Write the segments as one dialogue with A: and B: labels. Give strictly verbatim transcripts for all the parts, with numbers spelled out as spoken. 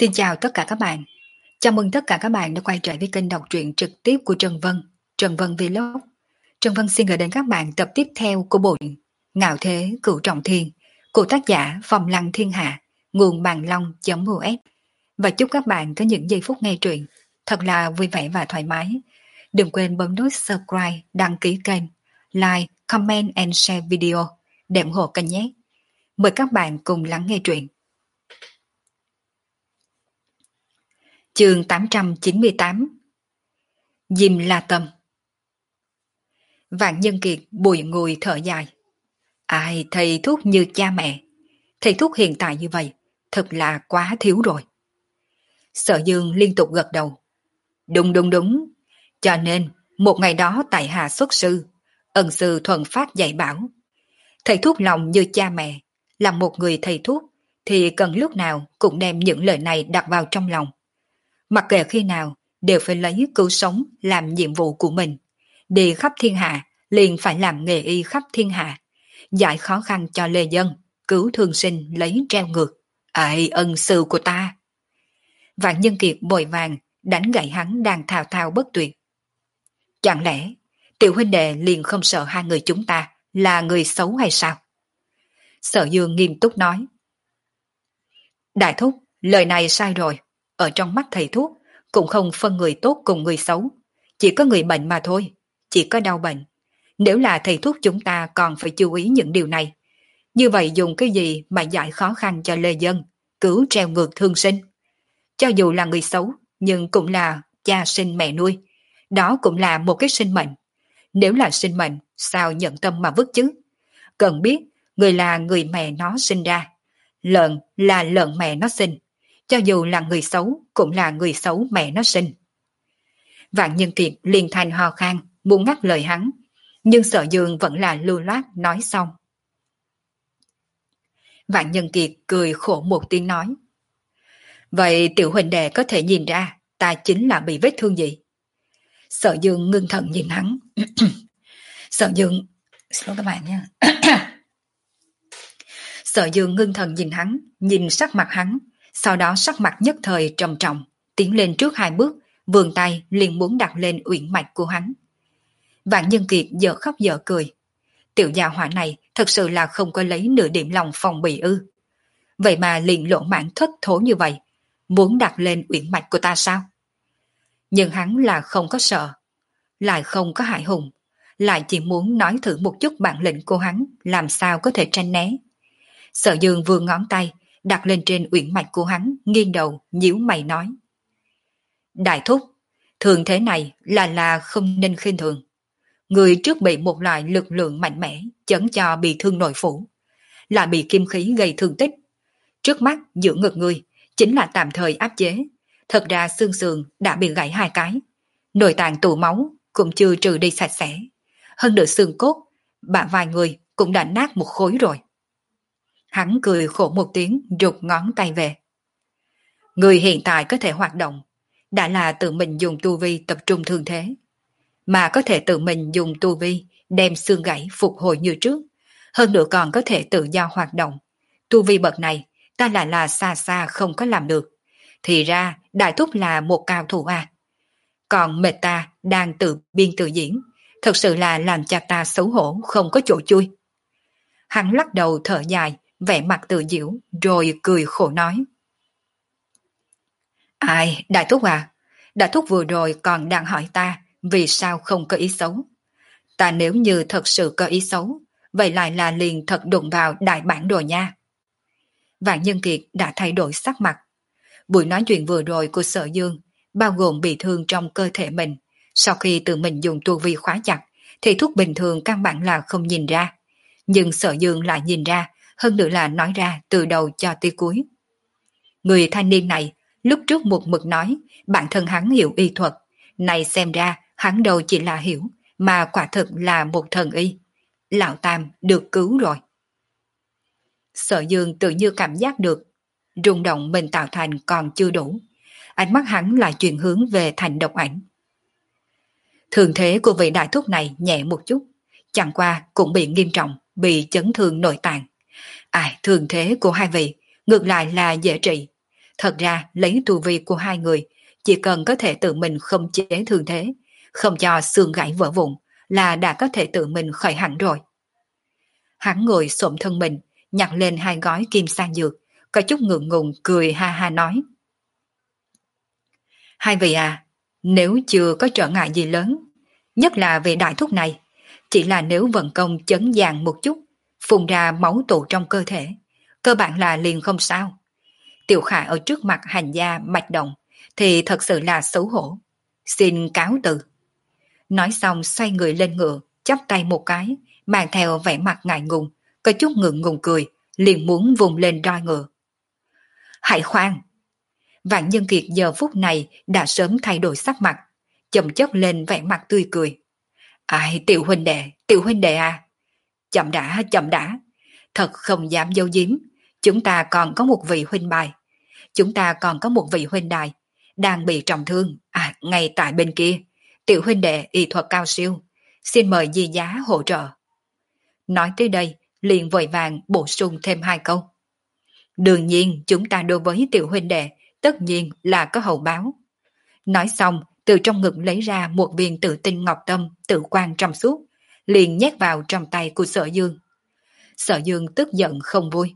A: Xin chào tất cả các bạn. Chào mừng tất cả các bạn đã quay trở với kênh đọc truyện trực tiếp của Trần Vân, Trần Vân Vlog. Trần Vân xin gửi đến các bạn tập tiếp theo của bộ truyện Ngạo Thế Cửu Trọng Thiên của tác giả Phong Lăng Thiên Hạ, nguồn bàn long.us. Và chúc các bạn có những giây phút nghe truyện thật là vui vẻ và thoải mái. Đừng quên bấm nút subscribe, đăng ký kênh, like, comment and share video để ủng hộ kênh nhé. Mời các bạn cùng lắng nghe truyện. Chương tám trăm chín mươi tám. Diêm La Tâm. Vạn Nhân Kiệt bùi ngùi thở dài. Ai thầy thuốc như cha mẹ, thầy thuốc hiện tại như vậy thật là quá thiếu rồi. Sở Dương liên tục gật đầu. Đúng đúng đúng, cho nên một ngày đó tại hạ xuất sư, ân sư thuần phát dạy bảo, thầy thuốc lòng như cha mẹ, là một người thầy thuốc thì cần lúc nào cũng đem những lời này đặt vào trong lòng. Mặc kệ khi nào đều phải lấy cứu sống làm nhiệm vụ của mình. Đi khắp thiên hạ liền phải làm nghề y khắp thiên hạ, giải khó khăn cho lê dân, cứu thương sinh lấy treo ngược. Ây ân sư của ta! Vạn Nhân Kiệt vội vàng đánh gậy hắn đang thao thao bất tuyệt. Chẳng lẽ tiểu huynh đệ liền không sợ hai người chúng ta là người xấu hay sao? Sở Dương nghiêm túc nói. Đại thúc, lời này sai rồi. Ở trong mắt thầy thuốc cũng không phân người tốt cùng người xấu, chỉ có người bệnh mà thôi, chỉ có đau bệnh. Nếu là thầy thuốc chúng ta còn phải chú ý những điều này. Như vậy dùng cái gì mà giải khó khăn cho lê dân, cứu treo ngược thương sinh? Cho dù là người xấu, nhưng cũng là cha sinh mẹ nuôi, đó cũng là một cái sinh mệnh. Nếu là sinh mệnh, sao nhận tâm mà vứt chứ? Cần biết, người là người mẹ nó sinh ra, lợn là lợn mẹ nó sinh. Cho dù là người xấu, cũng là người xấu mẹ nó sinh. Vạn Nhân Kiệt liền thành ho khan, muốn ngắt lời hắn, nhưng Sở Dương vẫn là lưu loát nói xong. Vạn Nhân Kiệt cười khổ một tiếng nói. Vậy tiểu huynh đệ có thể nhìn ra ta chính là bị vết thương gì? Sở Dương ngưng thần nhìn hắn. Sở Dương... Xin lỗi các bạn nha. Sở Dương ngưng thần nhìn hắn, nhìn sắc mặt hắn, sau đó sắc mặt nhất thời trầm trọng, tiến lên trước hai bước, vươn tay liền muốn đặt lên uyển mạch của hắn. Vạn Nhân Kiệt dở khóc dở cười. Tiểu gia hỏa này thật sự là không có lấy nửa điểm lòng phòng bị ư? Vậy mà liền lỗ mãn thất thố như vậy, muốn đặt lên uyển mạch của ta sao? Nhưng hắn là không có sợ, lại không có hại hùng, lại chỉ muốn nói thử một chút bản lĩnh của hắn làm sao có thể tranh né. Sở Dương vươn ngón tay đặt lên trên uyển mạch của hắn, nghiêng đầu nhíu mày nói. Đại thúc, thường thế này là là không nên khinh thường. Người trước bị một loại lực lượng mạnh mẽ chấn cho bị thương nội phủ, lại bị kim khí gây thương tích. Trước mắt giữa ngực người chính là tạm thời áp chế, thật ra xương sườn đã bị gãy hai cái, nội tạng tụ máu cũng chưa trừ đi sạch sẽ, hơn nữa xương cốt bả vai người cũng đã nát một khối rồi. Hắn cười khổ một tiếng, rụt ngón tay về. Người hiện tại có thể hoạt động, đã là tự mình dùng tu vi tập trung thương thế, mà có thể tự mình dùng tu vi đem xương gãy phục hồi như trước, hơn nữa còn có thể tự do hoạt động. Tu vi bậc này, ta lại là xa xa không có làm được. Thì ra, đại thúc là một cao thủ à. Còn mệt ta đang tự biên tự diễn, thật sự là làm cho ta xấu hổ không có chỗ chui. Hắn lắc đầu thở dài, vẻ mặt tự giễu, rồi cười khổ nói. Ai, đại thúc à, đại thúc vừa rồi còn đang hỏi ta vì sao không có ý xấu. Ta nếu như thật sự có ý xấu, vậy lại là liền thật đụng vào đại bản đồ nha. Vạn Nhân Kiệt đã thay đổi sắc mặt. Buổi nói chuyện vừa rồi của Sở Dương, bao gồm bị thương trong cơ thể mình, sau khi tự mình dùng tu vi khóa chặt, thì thuốc bình thường căn bản là không nhìn ra. Nhưng Sở Dương lại nhìn ra, hơn nữa là nói ra từ đầu cho tới cuối. Người thanh niên này, lúc trước một mực nói, bản thân hắn hiểu y thuật, này xem ra hắn đâu chỉ là hiểu, mà quả thực là một thần y. Lão Tam được cứu rồi. Sở Dương tự như cảm giác được, rung động mình tạo thành còn chưa đủ. Ánh mắt hắn lại chuyển hướng về thành Độc Ảnh. Thường thế của vị đại thúc này nhẹ một chút, chẳng qua cũng bị nghiêm trọng, bị chấn thương nội tạng. Ai, thường thế của hai vị ngược lại là dễ trị. Thật ra lấy tu vi của hai người, chỉ cần có thể tự mình không chế thương thế, không cho xương gãy vỡ vụn là đã có thể tự mình khỏi hẳn rồi. Hắn ngồi xổm thân mình, nhặt lên hai gói kim sang dược, có chút ngượng ngùng cười ha ha nói. Hai vị à, nếu chưa có trở ngại gì lớn, nhất là về đại thuốc này, chỉ là nếu vận công chấn dàn một chút, phun ra máu tụ trong cơ thể, cơ bản là liền không sao. Tiểu Khả ở trước mặt hành gia mạch động thì thật sự là xấu hổ. Xin cáo từ. Nói xong xoay người lên ngựa, chắp tay một cái, mang theo vẻ mặt ngại ngùng, có chút ngượng ngùng cười, liền muốn vùng lên roi ngựa. Hãy khoan! Vạn Nhân Kiệt giờ phút này đã sớm thay đổi sắc mặt, chậm chất lên vẻ mặt tươi cười. Ai, tiểu huynh đệ, tiểu huynh đệ à? Chậm đã, chậm đã. Thật không dám giấu giếm, chúng ta còn có một vị huynh bài. Chúng ta còn có một vị huynh đài, đang bị trọng thương, à, ngay tại bên kia. Tiểu huynh đệ y thuật cao siêu, xin mời di giá hỗ trợ. Nói tới đây, liền vội vàng bổ sung thêm hai câu. Đương nhiên chúng ta đối với tiểu huynh đệ tất nhiên là có hậu báo. Nói xong, từ trong ngực lấy ra một viên tự tinh ngọc tâm tự quan trong suốt, liền nhét vào trong tay của Sở Dương. Sở Dương tức giận không vui.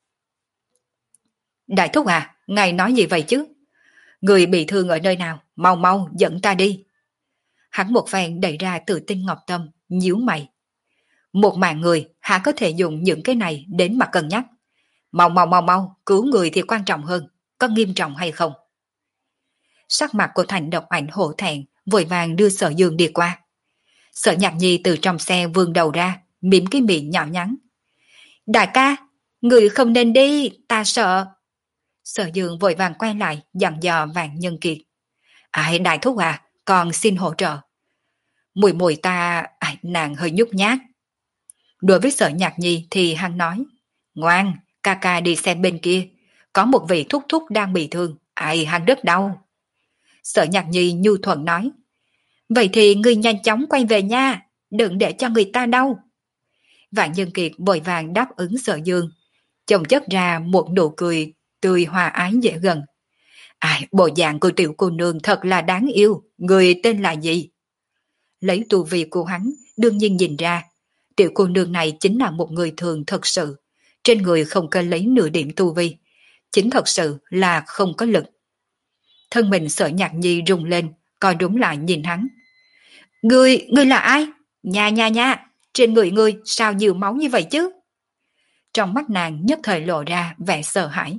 A: Đại thúc à, ngài nói gì vậy chứ? Người bị thương ở nơi nào, mau mau dẫn ta đi. Hắn một phen đẩy ra tự tinh ngọc tâm, nhíu mày. Một mạng người há có thể dùng những cái này đến mà cân nhắc. Mau mau mau mau, cứu người thì quan trọng hơn, có nghiêm trọng hay không? Sắc mặt của Thành Độc Ảnh hổ thẹn, vội vàng đưa Sở Dương đi qua. Sở Nhạc Nhi từ trong xe vươn đầu ra, mỉm cái miệng nhỏ nhắn. Đại ca, người không nên đi, ta sợ. Sở Dương vội vàng quay lại, dặn dò Vạn Nhân Kiệt. Ai đại thúc à, còn xin hỗ trợ. Mùi mùi ta, ai, nàng hơi nhút nhát. Đối với Sở Nhạc Nhi thì hắn nói. Ngoan, ca ca đi xem bên kia, có một vị thúc thúc đang bị thương, ai hắn rất đau. Sở Nhạc Nhi nhu thuận nói. Vậy thì ngươi nhanh chóng quay về nha, đừng để cho người ta đau. Vạn Nhân Kiệt vội vàng đáp ứng Sở Dương, chồng chất ra một nụ cười tươi hòa ái dễ gần. Ai, bộ dạng của tiểu cô nương thật là đáng yêu, người tên là gì? Lấy tu vi của hắn, đương nhiên nhìn ra, tiểu cô nương này chính là một người thường thật sự, trên người không có lấy nửa điểm tu vi, chính thật sự là không có lực. Thân mình Sở Nhạc Nhi rung lên, coi đúng lại nhìn hắn. Ngươi, ngươi là ai? Nha nha nha, trên người ngươi sao nhiều máu như vậy chứ? Trong mắt nàng nhất thời lộ ra vẻ sợ hãi.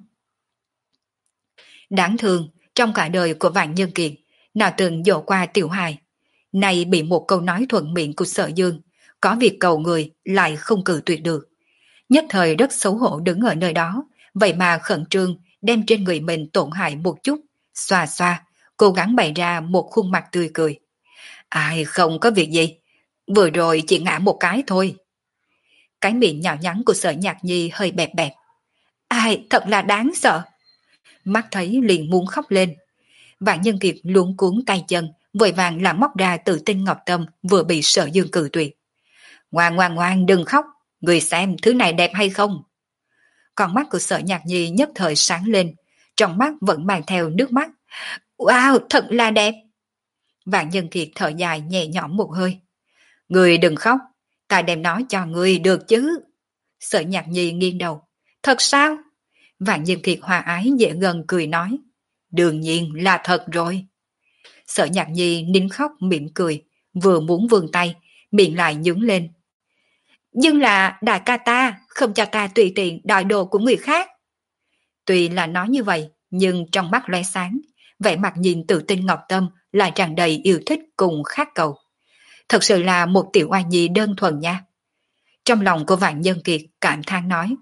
A: Đáng thương, trong cả đời của Vạn Nhân Kiệt, nào từng dỗ qua tiểu hài, nay bị một câu nói thuận miệng của Sở Dương, có việc cầu người lại không cự tuyệt được. Nhất thời rất xấu hổ đứng ở nơi đó, vậy mà khẩn trương đem trên người mình tổn hại một chút, xoa xoa, cố gắng bày ra một khuôn mặt tươi cười. Ai không có việc gì, vừa rồi chỉ ngã một cái thôi. Cái miệng nhỏ nhắn của Sở Nhạc Nhi hơi bẹp bẹp. Ai thật là đáng sợ. Mắt thấy liền muốn khóc lên. Vạn Nhân Kiệt luống cuốn tay chân, vội vàng làm móc ra tự tinh ngọc tâm vừa bị Sở Dương cự tuyệt. Ngoan ngoan ngoan đừng khóc, người xem thứ này đẹp hay không? Con mắt của Sở Nhạc Nhi nhất thời sáng lên, trong mắt vẫn mang theo nước mắt. Wow, thật là đẹp. Vạn Nhân Kiệt thở dài nhẹ nhõm một hơi. Người đừng khóc, ta đem nói cho người được chứ. Sở Nhạc Nhi nghiêng đầu. Thật sao? Vạn Nhân Kiệt hòa ái dễ gần cười nói. Đương nhiên là thật rồi. Sở Nhạc Nhi nín khóc mỉm cười, vừa muốn vươn tay, miệng lại nhướng lên. Nhưng là đại ca ta không cho ta tùy tiện đòi đồ của người khác. Tuy là nói như vậy, nhưng trong mắt lóe sáng, vẻ mặt nhìn tự tinh ngọc tâm lại tràn đầy yêu thích cùng khát cầu. Thật sự là một tiểu oa nhi đơn thuần nha. Trong lòng của Vạn Nhân Kiệt cảm thán nói.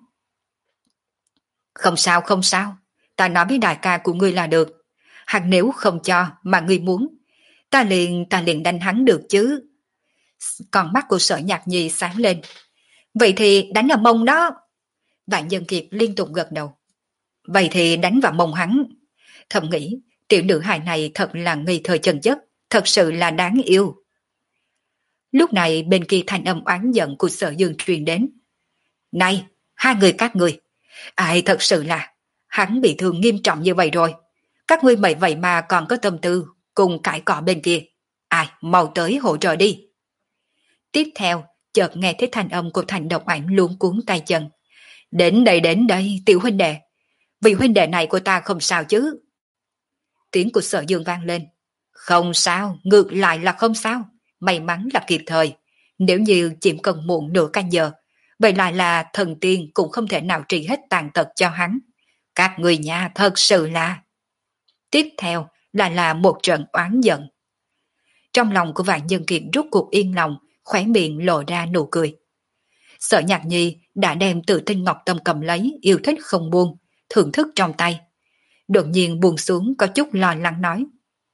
A: Không sao không sao, ta nói với đại ca của ngươi là được. Hoặc nếu không cho mà ngươi muốn, ta liền ta liền đánh hắn được chứ. Còn mắt của Sở Nhạc Nhi sáng lên. Vậy thì đánh ở mông đó. Vạn Nhân Kiệt liên tục gật đầu. Vậy thì đánh vào mông hắn. Thầm nghĩ, tiểu nữ hài này thật là ngây thơ chân chất, thật sự là đáng yêu. Lúc này bên kia thanh âm oán giận của Sở Dương truyền đến. Này, hai người các người, ai thật sự là, Hắn bị thương nghiêm trọng như vậy rồi. Các ngươi mày vậy mà còn có tâm tư cùng cãi cọ bên kia. Ai, mau tới hỗ trợ đi. Tiếp theo, chợt nghe thấy thanh âm của Thành Độc Ảnh luống cuống tay chân. Đến đây đến đây, tiểu huynh đệ. Vị huynh đệ này của ta không sao chứ? Tiếng của Sở Dương vang lên. Không sao, ngược lại là không sao. May mắn là kịp thời. Nếu như chỉ cần muộn nửa canh giờ, vậy lại là thần tiên cũng không thể nào trị hết tàn tật cho hắn. Các người nhà thật sự là... Tiếp theo là là một trận oán giận. Trong lòng của Vạn Nhân Kiệt rút cuộc yên lòng, khóe miệng lộ ra nụ cười. Sở Nhạc Nhi đã đem Tự Tinh Ngọc Tâm cầm lấy, yêu thích không buông, thưởng thức trong tay. Đột nhiên buông xuống có chút lo lắng nói.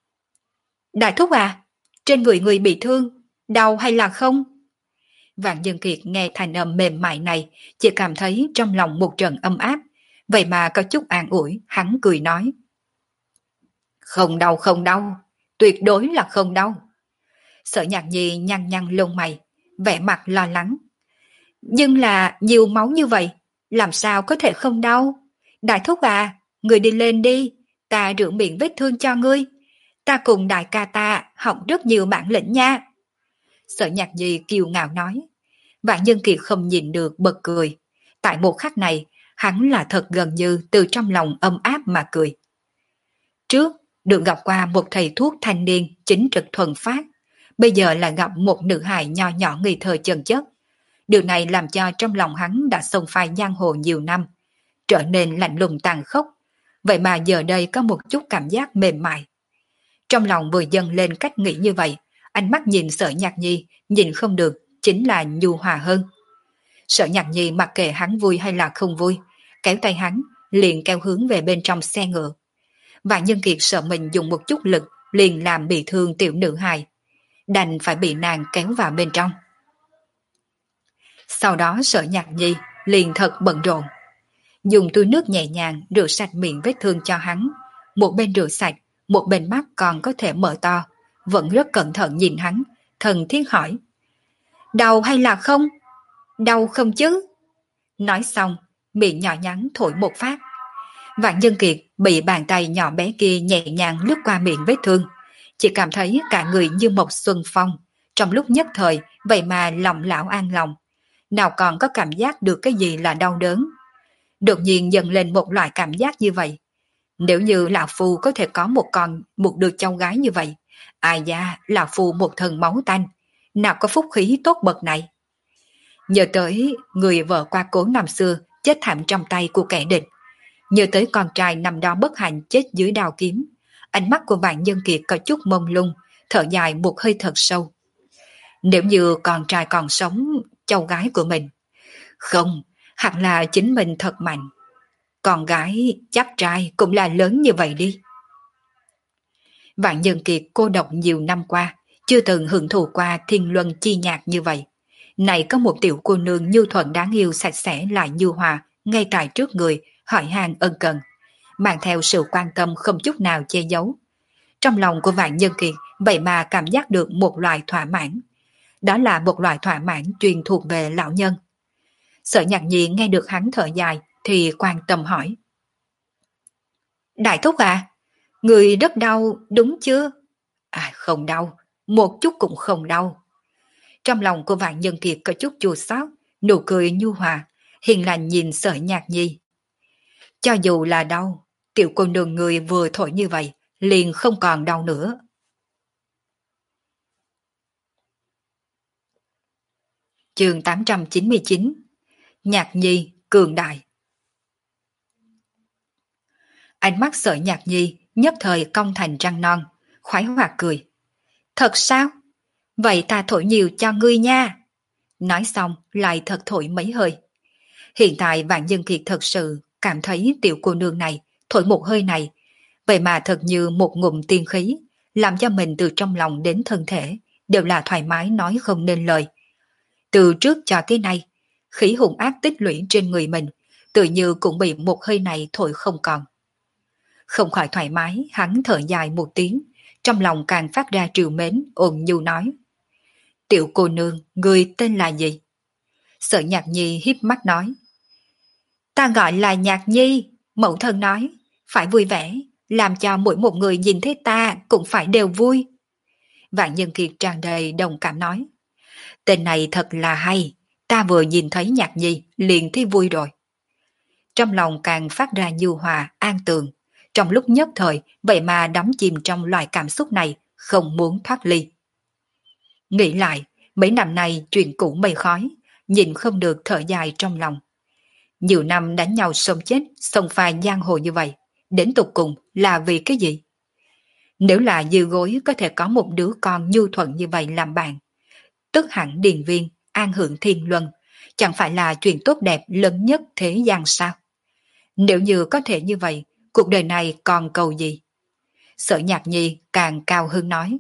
A: Đại thúc à, trên người người bị thương, đau hay là không? Vạn Nhân Kiệt nghe thành âm mềm mại này, chỉ cảm thấy trong lòng một trận âm áp, vậy mà có chút an ủi, hắn cười nói. Không đau không đau, tuyệt đối là không đau. Sở Nhạc Nhi nhăn nhăn lông mày, vẻ mặt lo lắng. Nhưng là nhiều máu như vậy, làm sao có thể không đau? Đại thúc à, người đi lên đi, ta rửa miệng vết thương cho ngươi. Ta cùng đại ca ta học rất nhiều bản lĩnh nha. Sở Nhạc Nhi kiêu ngạo nói. Vạn Nhân Kiệt không nhìn được bật cười. Tại một khắc này, hắn là thật gần như từ trong lòng ấm áp mà cười. Trước, được gặp qua một thầy thuốc thanh niên chính trực thuần phát. Bây giờ là gặp một nữ hài nho nhỏ ngây thơ chân chất. Điều này làm cho trong lòng hắn đã xông phai giang hồ nhiều năm, trở nên lạnh lùng tàn khốc. Vậy mà giờ đây có một chút cảm giác mềm mại. Trong lòng vừa dâng lên cách nghĩ như vậy, ánh mắt nhìn Sở Nhạc Nhi, nhìn không được, chính là nhu hòa hơn. Sở Nhạc Nhi mặc kệ hắn vui hay là không vui, kéo tay hắn, liền kéo hướng về bên trong xe ngựa. Vạn Nhân Kiệt sợ mình dùng một chút lực, liền làm bị thương tiểu nữ hài, đành phải bị nàng kéo vào bên trong. Sau đó Sở Nhạc Nhi liền thật bận rộn, dùng túi nước nhẹ nhàng rửa sạch miệng vết thương cho hắn, một bên rửa sạch, một bên mắt còn có thể mở to, vẫn rất cẩn thận nhìn hắn, thần thiết hỏi. Đau hay là không? Đau không chứ? Nói xong, miệng nhỏ nhắn thổi một phát. Vạn Nhân Kiệt bị bàn tay nhỏ bé kia nhẹ nhàng lướt qua miệng vết thương, chỉ cảm thấy cả người như một xuân phong, trong lúc nhất thời vậy mà lòng lão an lòng, nào còn có cảm giác được cái gì là đau đớn. Đột nhiên dần lên một loại cảm giác như vậy. Nếu như lão phu có thể có một con, một đứa cháu gái như vậy, ai da, lão phu một thần máu tanh, nào có phúc khí tốt bậc này. Nhớ tới người vợ qua cố năm xưa chết thảm trong tay của kẻ địch, nhớ tới con trai năm đó bất hạnh chết dưới đao kiếm, ánh mắt của Vạn Nhân Kiệt có chút mông lung, thở dài một hơi thật sâu. Nếu như con trai còn sống, cháu gái của mình, không, hẳn là chính mình thật mạnh. Con gái chắc trai cũng là lớn như vậy đi. Vạn Nhân Kiệt cô độc nhiều năm qua, chưa từng hưởng thụ qua thiên luân chi nhạc như vậy. Này có một tiểu cô nương nhu thuận đáng yêu, sạch sẽ lại nhu hòa, ngay tại trước người, hỏi han ân cần, mang theo sự quan tâm không chút nào che giấu. Trong lòng của Vạn Nhân Kiệt vậy mà cảm giác được một loại thỏa mãn. Đó là một loại thỏa mãn truyền thuộc về lão nhân. Sở Nhạc Nhi nghe được hắn thở dài thì quan tâm hỏi. Đại thúc à, người rất đau đúng chưa? À không đau, một chút cũng không đau. Trong lòng của Vạn Nhân Kiệt có chút chua xót, nụ cười nhu hòa, hiền lành nhìn Sở Nhạc Nhi. Cho dù là đau, tiểu cô nương người vừa thổi như vậy, liền không còn đau nữa. Chương tám trăm chín mươi chín. Nhạc Nhi cường đại. Ánh mắt Sở Nhạc Nhi nhất thời cong thành răng non, khoái hoạt cười. Thật sao? Vậy ta thổi nhiều cho ngươi nha. Nói xong lại thật thổi mấy hơi. Hiện tại Vạn Nhân Kiệt thật sự cảm thấy tiểu cô nương này thổi một hơi này, vậy mà thật như một ngụm tiên khí, làm cho mình từ trong lòng đến thân thể đều là thoải mái nói không nên lời. Từ trước cho tới nay, khí hùng ác tích lũy trên người mình tự như cũng bị một hơi này thổi không còn. Không khỏi thoải mái, hắn thở dài một tiếng, trong lòng càng phát ra trìu mến, ôn nhu nói. Tiểu cô nương, người tên là gì? Sở Nhạc Nhi híp mắt nói. Ta gọi là Nhạc Nhi, Mẫu thân nói, phải vui vẻ, làm cho mỗi một người nhìn thấy ta cũng phải đều vui. Vạn Nhân Kiệt tràn đầy đồng cảm nói, tên này thật là hay, ta vừa nhìn thấy Nhạc Nhi liền thấy vui rồi. Trong lòng càng phát ra nhu hòa, an tường, trong lúc nhất thời vậy mà đắm chìm trong loại cảm xúc này, không muốn thoát ly. Nghĩ lại, mấy năm nay chuyện cũ mây khói, nhìn không được thở dài trong lòng. Nhiều năm đánh nhau sống chết, sông pha giang hồ như vậy, đến tục cùng là vì cái gì? Nếu là dư gối có thể có một đứa con nhu thuận như vậy làm bạn, tức hẳn điền viên, an hưởng thiên luân, chẳng phải là chuyện tốt đẹp lớn nhất thế gian sao? Nếu như có thể như vậy, cuộc đời này còn cầu gì? Sở Nhạc Nhi càng cao hứng nói.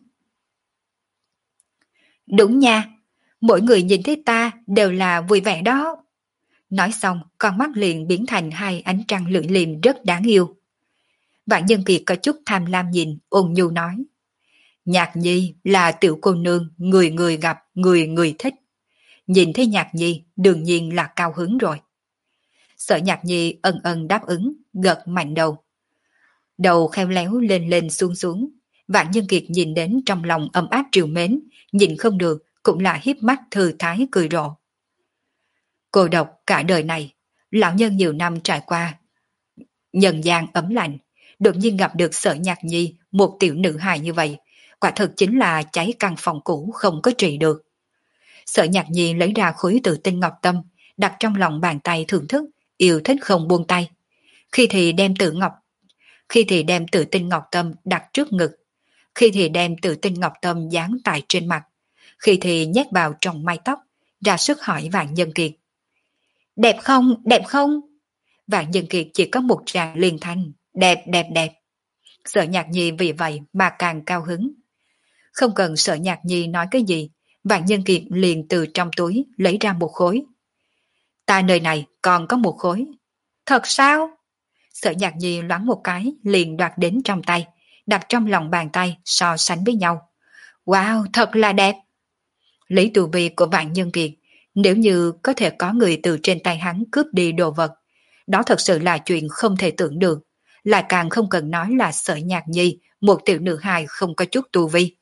A: Đúng nha, mỗi người nhìn thấy ta đều là vui vẻ đó. Nói xong, con mắt liền biến thành hai ánh trăng lưỡi liềm rất đáng yêu. Vạn Nhân Kiệt có chút tham lam nhìn, ôn nhu nói. Nhạc Nhi là tiểu cô nương, người người gặp, người người thích. Nhìn thấy Nhạc Nhi, đương nhiên là cao hứng rồi. Sở Nhạc Nhi ân ân đáp ứng, gật mạnh đầu. Đầu khéo léo lên lên xuống xuống. Vạn Nhân Kiệt nhìn đến trong lòng ấm áp triều mến, nhìn không được, cũng là hiếp mắt thư thái cười rộ. Cô độc cả đời này, lão nhân nhiều năm trải qua. Nhân gian ấm lạnh, đột nhiên gặp được Sở Nhạc Nhi, một tiểu nữ hài như vậy, quả thực chính là cháy căn phòng cũ không có trị được. Sở Nhạc Nhi lấy ra khối tự tinh ngọc tâm, đặt trong lòng bàn tay thưởng thức, yêu thích không buông tay. Khi thì đem tự ngọc, khi thì đem tự tinh ngọc tâm đặt trước ngực, khi thì đem tự tinh ngọc tâm dán tại trên mặt, khi thì nhét vào trong mái tóc, ra sức hỏi Vạn Nhân Kiệt. Đẹp không, đẹp không? Vạn Nhân Kiệt chỉ có một tràng liền thanh, đẹp, đẹp, đẹp. Sở Nhạc Nhi vì vậy mà càng cao hứng. Không cần Sở Nhạc Nhi nói cái gì, Vạn Nhân Kiệt liền từ trong túi lấy ra một khối. Ta nơi này còn có một khối. Thật sao? Sở Nhạc Nhi loáng một cái liền đoạt đến trong tay, đặt trong lòng bàn tay so sánh với nhau. Wow, thật là đẹp. Lý tu vi của Vạn Nhân Kiệt, nếu như có thể có người từ trên tay hắn cướp đi đồ vật, đó thật sự là chuyện không thể tưởng được, lại càng không cần nói là Sở Nhạc Nhi, một tiểu nữ hài không có chút tu vi.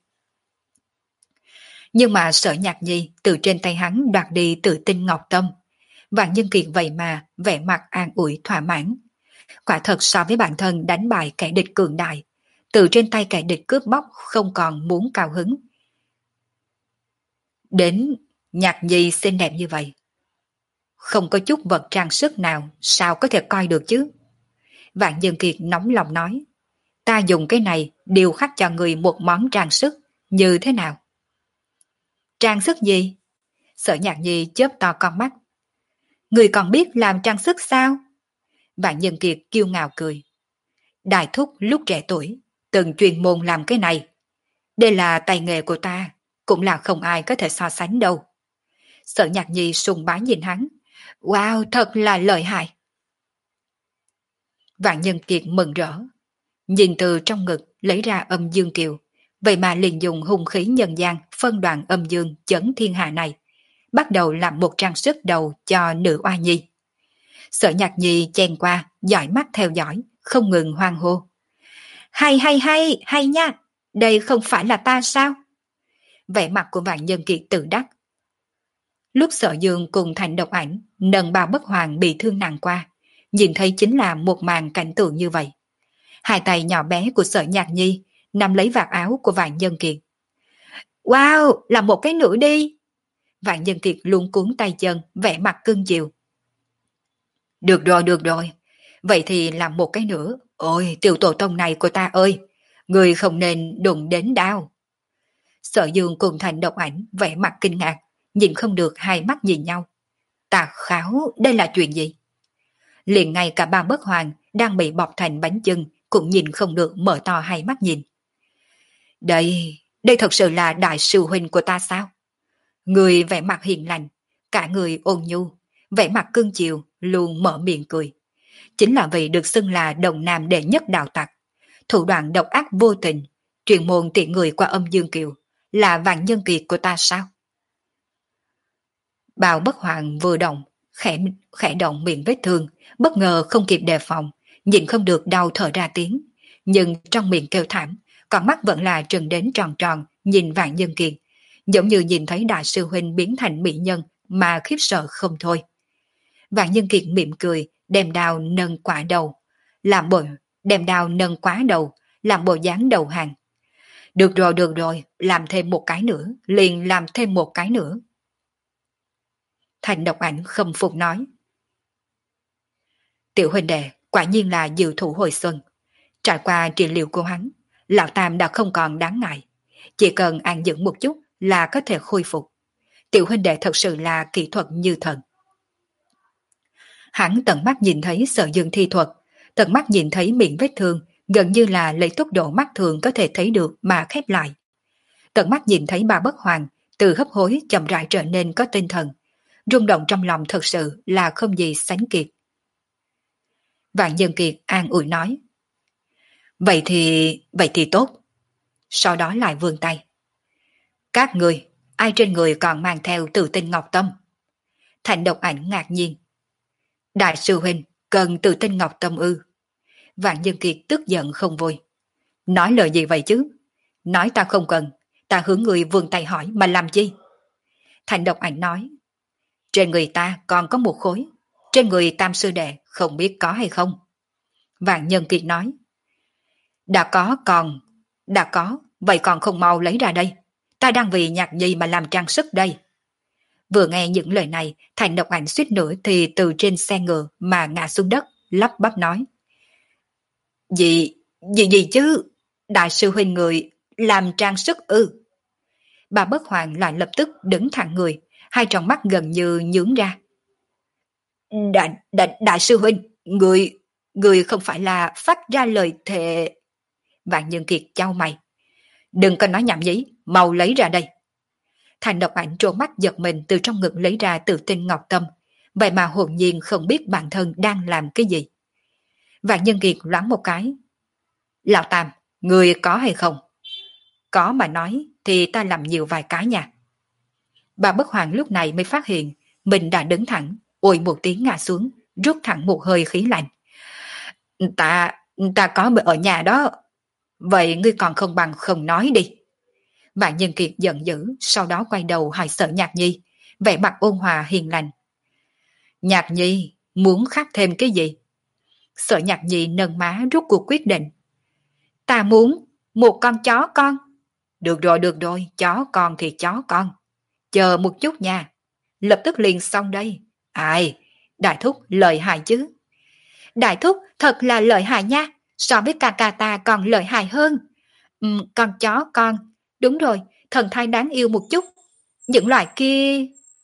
A: Nhưng mà Sở Nhạc Nhi từ trên tay hắn đoạt đi tự tinh ngọc tâm. Vạn Nhân Kiệt vậy mà vẻ mặt an ủi thỏa mãn. Quả thật so với bản thân đánh bại kẻ địch cường đại, từ trên tay kẻ địch cướp bóc không còn muốn cao hứng. Đến Nhạc Nhi xinh đẹp như vậy, không có chút vật trang sức nào sao có thể coi được chứ? Vạn Nhân Kiệt nóng lòng nói, ta dùng cái này điều khắc cho người một món trang sức, như thế nào? Trang sức gì? Sở Nhạc Nhi chớp to con mắt. Người còn biết làm trang sức sao? Vạn Nhân Kiệt kiêu ngạo cười. Đại thúc lúc trẻ tuổi, từng chuyên môn làm cái này. Đây là tay nghề của ta, cũng là không ai có thể so sánh đâu. Sở Nhạc Nhi sùng bái nhìn hắn. Wow, thật là lợi hại. Vạn Nhân Kiệt mừng rỡ. Nhìn từ trong ngực lấy ra âm dương kiều. Vậy mà liền dùng hung khí nhân gian phân đoạn âm dương chấn thiên hạ này. Bắt đầu làm một trang sức đầu cho nữ oa nhi. Sở Nhạc Nhi chen qua, dõi mắt theo dõi, không ngừng hoan hô. Hay hay hay, hay nha, đây không phải là ta sao? Vẻ mặt của Vạn Nhân Kiệt tự đắc. Lúc Sở Dương cùng Thành Độc Ảnh nâng bao bất hoàng bị thương nặng qua, nhìn thấy chính là một màn cảnh tượng như vậy. Hai tay nhỏ bé của Sở Nhạc Nhi nắm lấy vạt áo của Vạn Nhân Kiệt. Wow, là một cái nữ đi. Vạn Nhân Kiệt luống cuốn tay chân, vẻ mặt cưng chiều. Được rồi, được rồi. Vậy thì làm một cái nữa. Ôi, tiểu tổ tông này của ta ơi, người không nên đụng đến đau. Sở Dương cùng Thành Độc Ảnh vẻ mặt kinh ngạc, nhìn không được hai mắt nhìn nhau. Tà kháo, đây là chuyện gì? Liền ngay cả ba bất hoàng đang bị bọc thành bánh chưng cũng nhìn không được mở to hai mắt nhìn. Đây, đây thật sự là đại sư huynh của ta sao? Người vẻ mặt hiền lành, cả người ôn nhu, vẻ mặt cưng chiều, luôn mở miệng cười. Chính là vì được xưng là đồng nam đệ nhất đạo tặc, thủ đoạn độc ác vô tình, truyền môn tiện người qua âm dương kiều, là Vạn Nhân Kiệt của ta sao? Bào bất hoàng vừa động, khẽ, khẽ động miệng vết thương, bất ngờ không kịp đề phòng, nhìn không được đau thở ra tiếng, nhưng trong miệng kêu thảm, con mắt vẫn là trừng đến tròn tròn nhìn Vạn Nhân Kiệt, giống như nhìn thấy đại sư huynh biến thành mỹ nhân mà khiếp sợ không thôi. Vạn Nhân Kiệt mỉm cười, đem đao nâng quả đầu, làm bộ, đem đao nâng quá đầu, làm bộ dáng đầu hàng. Được rồi, được rồi, làm thêm một cái nữa, liền làm thêm một cái nữa. Thành Độc Ảnh không phục nói. Tiểu huynh đệ, quả nhiên là diệu thủ hồi xuân. Trải qua trị liệu của hắn, Lão Tam đã không còn đáng ngại. Chỉ cần ăn dưỡng một chút là có thể khôi phục. Tiểu huynh đệ thật sự là kỹ thuật như thần. Hắn tận mắt nhìn thấy Sở Dương thi thuật, tận mắt nhìn thấy miệng vết thương, gần như là lấy tốc độ mắt thường có thể thấy được mà khép lại. Tận mắt nhìn thấy bà Bất Hoàng từ hấp hối chậm rãi trở nên có tinh thần, rung động trong lòng thật sự là không gì sánh kịp. Vạn Nhân Kiệt an ủi nói. Vậy thì, vậy thì tốt. Sau đó lại vươn tay. Các người, ai trên người còn mang theo Tự Tinh Ngọc Tâm? Thành Độc Ảnh ngạc nhiên. Đại sư huynh cần Tự Tinh Ngọc Tâm ư? Vạn Nhân Kiệt tức giận không vui. Nói lời gì vậy chứ? Nói ta không cần, ta hướng người vươn tay hỏi mà làm chi? Thành Độc Ảnh nói. Trên người ta còn có một khối, trên người Tam sư đệ không biết có hay không? Vạn Nhân Kiệt nói. Đã có còn, đã có, vậy còn không mau lấy ra đây. Ta đang vì nhạc nhi mà làm trang sức đây. Vừa nghe những lời này, Thành Độc Ảnh suýt nữa thì từ trên xe ngựa mà ngã xuống đất, lắp bắp nói. Gì, gì gì chứ? Đại sư huynh người làm trang sức ư? Bà Bất Hoàng lại lập tức đứng thẳng người, hai tròng mắt gần như nhướng ra. Đại, đại, đại sư huynh, người, người không phải là phát ra lời thề. Vạn Nhân Kiệt chau mày. Đừng có nói nhảm nhí, mau lấy ra đây. Thành Độc Ảnh trố mắt giật mình từ trong ngực lấy ra Tự Tinh Ngọc Tâm, vậy mà hồn nhiên không biết bản thân đang làm cái gì. Vạn Nhân Kiệt loáng một cái. Lão Tam, người có hay không? Có mà nói thì ta làm nhiều vài cái nha. Bà Bất Hoàng lúc này mới phát hiện mình đã đứng thẳng, ôi một tiếng ngã xuống, rút thẳng một hơi khí lạnh. Ta, ta có ở nhà đó. Vậy ngươi còn không bằng không nói đi. Vạn Nhân Kiệt giận dữ, sau đó quay đầu hỏi Sở Nhạc Nhi, vẻ mặt ôn hòa hiền lành. Nhạc Nhi, muốn khắc thêm cái gì? Sở Nhạc Nhi nâng má rút cuộc quyết định. Ta muốn một con chó con. Được rồi, được rồi, chó con thì chó con. Chờ một chút nha. Lập tức liền xong đây. Ai, Đại Thúc lợi hại chứ. Đại Thúc thật là lợi hại nha. So với ca ca ta còn lợi hại hơn. Ừ, con chó con. Đúng rồi, thần thai đáng yêu một chút. Những loại kia...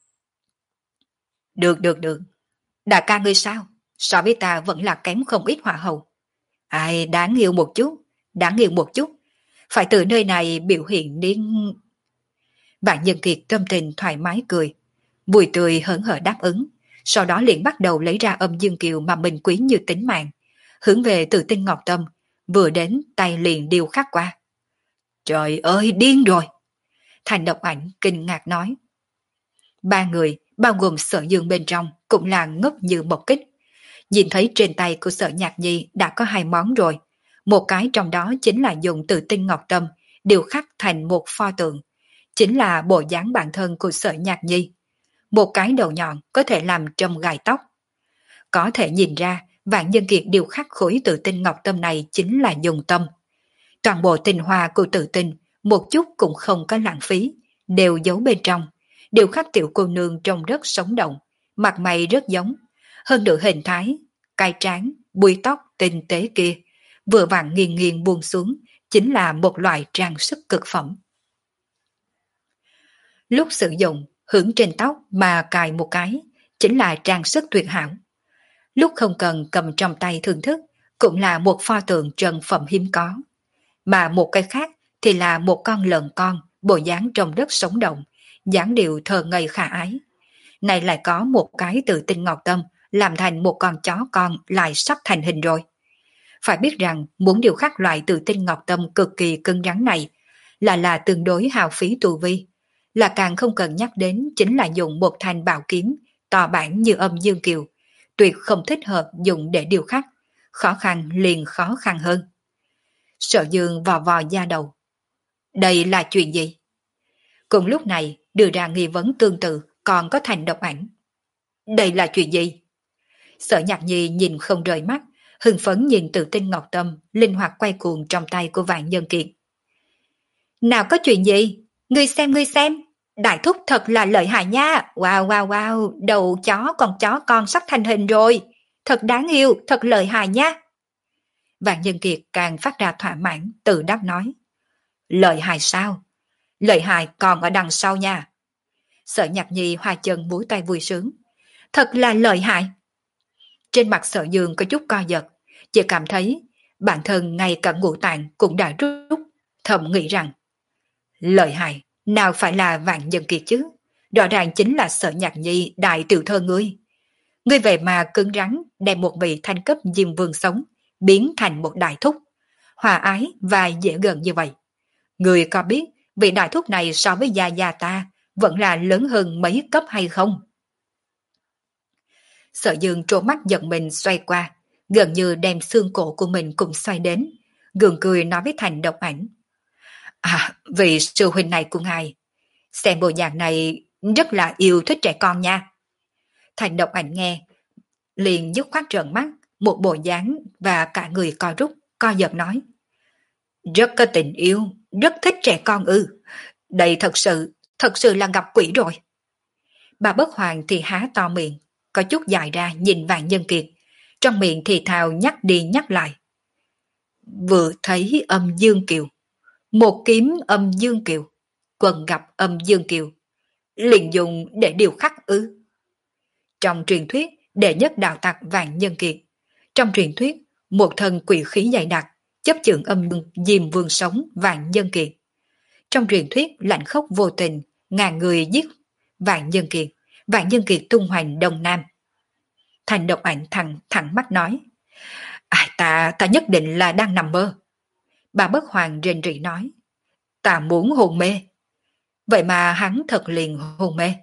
A: Được, được, được. Đại ca ngươi sao? So với ta vẫn là kém không ít hỏa hậu. Ai, đáng yêu một chút. Đáng yêu một chút. Phải từ nơi này biểu hiện đến... Vạn Nhân Kiệt tâm tình thoải mái cười. Bùi tươi hớn hở đáp ứng. Sau đó liền bắt đầu lấy ra âm dương kiều mà mình quý như tính mạng. Hướng về Tự Tinh Ngọc Tâm. Vừa đến tay liền điêu khắc qua. Trời ơi, điên rồi! Thành Độc Ảnh kinh ngạc nói. Ba người, bao gồm Sở Dương bên trong, cũng là ngốc như một kích. Nhìn thấy trên tay của Sở Nhạc Nhi đã có hai món rồi. Một cái trong đó chính là dùng Tự Tinh Ngọc Tâm, điều khắc thành một pho tượng. Chính là bộ dáng bản thân của Sở Nhạc Nhi. Một cái đầu nhọn có thể làm trâm gai tóc. Có thể nhìn ra, Vạn Nhân Kiệt điều khắc khối Tự Tinh Ngọc Tâm này chính là dùng tâm. Toàn bộ tinh hoa của Tự Tinh, một chút cũng không có lãng phí, đều giấu bên trong. Điều khắc tiểu cô nương trông rất sống động, mặt mày rất giống. Hơn nữa hình thái, cai trán, búi tóc tinh tế kia, vừa vặn nghiêng nghiêng buông xuống, chính là một loại trang sức cực phẩm. Lúc sử dụng, hưởng trên tóc mà cài một cái, chính là trang sức tuyệt hảo. Lúc không cần cầm trong tay thưởng thức, cũng là một pho tượng trần phẩm hiếm có. Mà một cái khác thì là một con lợn con, bộ dáng trông rất sống động, dáng điệu thờ ngây khả ái. Này lại có một cái Tự Tinh Ngọc Tâm, làm thành một con chó con lại sắp thành hình rồi. Phải biết rằng muốn điều khắc loại Tự Tinh Ngọc Tâm cực kỳ cứng rắn này là là tương đối hao phí tu vi, là càng không cần nhắc đến chính là dùng một thanh bảo kiếm to bản như âm dương kiều, tuyệt không thích hợp dùng để điều khắc, khó khăn liền khó khăn hơn. Sở Dương vò vò da đầu. Đây là chuyện gì? Cùng lúc này đưa ra nghi vấn tương tự còn có Thành Độc Ảnh. Đây là chuyện gì? Sở Nhạc Nhi nhìn không rời mắt, hưng phấn nhìn Tự Tinh Ngọc Tâm linh hoạt quay cuồng trong tay của Vạn Nhân Kiệt. Nào có chuyện gì? Ngươi xem ngươi xem, đại thúc thật là lợi hại nha. Wow wow wow, đầu chó còn chó con sắp thành hình rồi. Thật đáng yêu, thật lợi hại nha. Vạn Nhân Kiệt càng phát ra thỏa mãn, tự đáp nói. Lợi hại sao? Lợi hại còn ở đằng sau nha. Sở Nhạc Nhi hoa chân múa tay vui sướng. Thật là lợi hại. Trên mặt Sở Dương có chút co giật, chỉ cảm thấy bản thân ngay cả ngũ tạng cũng đã rút, thầm nghĩ rằng lợi hại, nào phải là Vạn Nhân Kiệt chứ, rõ ràng chính là Sở Nhạc Nhi đại tiểu thơ ngươi. Ngươi về mà cứng rắn đem một vị thanh cấp diêm vương sống biến thành một đại thúc, hòa ái và dễ gần như vậy. Ngươi có biết vị đại thúc này so với gia gia ta vẫn là lớn hơn mấy cấp hay không? Sở Dương trố mắt giật mình xoay qua, gần như đem xương cổ của mình cùng xoay đến, gượng cười nói với Thành Độc Ảnh. À, vị sư huynh này của ngài, xem bộ dạng này rất là yêu thích trẻ con nha. Thành Độc Ảnh nghe, liền dứt khoát trợn mắt, một bộ dáng và cả người co rút, co giật nói. Rất có tình yêu, rất thích trẻ con ư. Đây thật sự, thật sự là gặp quỷ rồi. Bà Bất Hoàng thì há to miệng, có chút dài ra nhìn Vạn Nhân Kiệt, trong miệng thì thào nhắc đi nhắc lại. Vừa thấy âm dương kiều, một kiếm âm dương kiều, quần gặp âm dương kiều, liền dùng để điều khắc ư. Trong truyền thuyết, đệ nhất đạo tặc Vạn Nhân Kiệt, trong truyền thuyết, một thần quỷ khí dày đặc, chấp chưởng âm dương diêm vương sống Vạn Nhân Kiệt. Trong truyền thuyết, lạnh khốc vô tình, ngàn người giết Vạn Nhân Kiệt, Vạn Nhân Kiệt tung hoành Đông Nam. Thành Độc Ảnh thẳng thẳng mắt nói. À, ta, ta nhất định là đang nằm mơ. Bà Bất Hoàng rên rỉ nói. Ta muốn hôn mê. Vậy mà hắn thật liền hôn mê.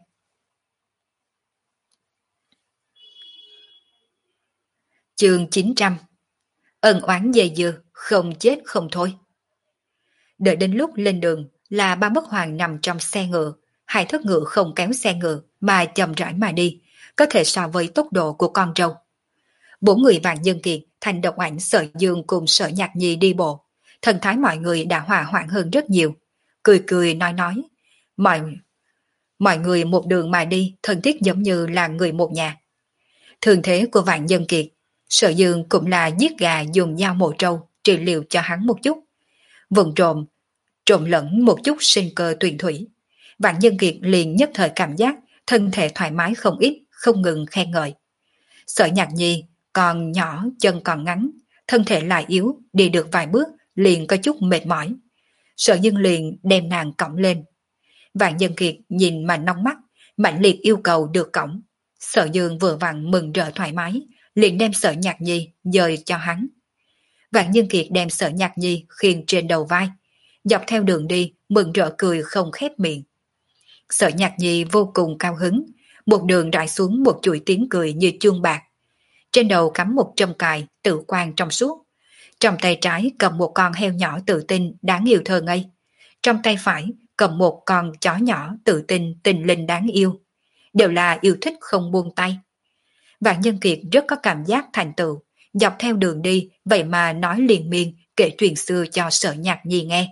A: Chương chín trăm. Ân oán dây dưa, không chết không thôi. Đợi đến lúc lên đường là Ba Bất Hoàng nằm trong xe ngựa, hai thất ngựa không kéo xe ngựa mà chậm rãi mà đi, có thể so với tốc độ của con trâu. Bốn người Vạn Nhân Kiệt, Thành Độc Ảnh, Sở Dương cùng Sở Nhạc Nhi đi bộ, thần thái mọi người đã hòa hoãn hơn rất nhiều, cười cười nói nói. Mọi, mọi người một đường mà đi, thân thiết giống như là người một nhà. Thường thế của Vạn Nhân Kiệt, Sở Dương cũng là giết gà dùng dao mổ trâu, trị liệu cho hắn một chút. Vùng trộm, trộn lẫn một chút sinh cơ tuyền thủy. Vạn Nhân Kiệt liền nhất thời cảm giác thân thể thoải mái không ít, không ngừng khen ngợi. Sở Nhạc Nhi còn nhỏ, chân còn ngắn, thân thể lại yếu, đi được vài bước liền có chút mệt mỏi. Sở Dương liền đem nàng cõng lên. Vạn Nhân Kiệt nhìn mà nóng mắt, mạnh liệt yêu cầu được cõng. Sở Dương vừa vặn mừng rỡ thoải mái, liền đem Sở Nhạc Nhi dời cho hắn. Vạn Nhân Kiệt đem Sở Nhạc Nhi khiêng trên đầu vai, dọc theo đường đi mừng rỡ cười không khép miệng. Sở Nhạc Nhi vô cùng cao hứng, một đường rải xuống một chuỗi tiếng cười như chuông bạc. Trên đầu cắm một trâm cài tự quang trong suốt, trong tay trái cầm một con heo nhỏ tự tin đáng yêu thơ ngây, trong tay phải cầm một con chó nhỏ tự tin tình linh đáng yêu, đều là yêu thích không buông tay. Vạn Nhân Kiệt rất có cảm giác thành tựu, dọc theo đường đi vậy mà nói liền miên kể chuyện xưa cho Sở Nhạc Nhi nghe.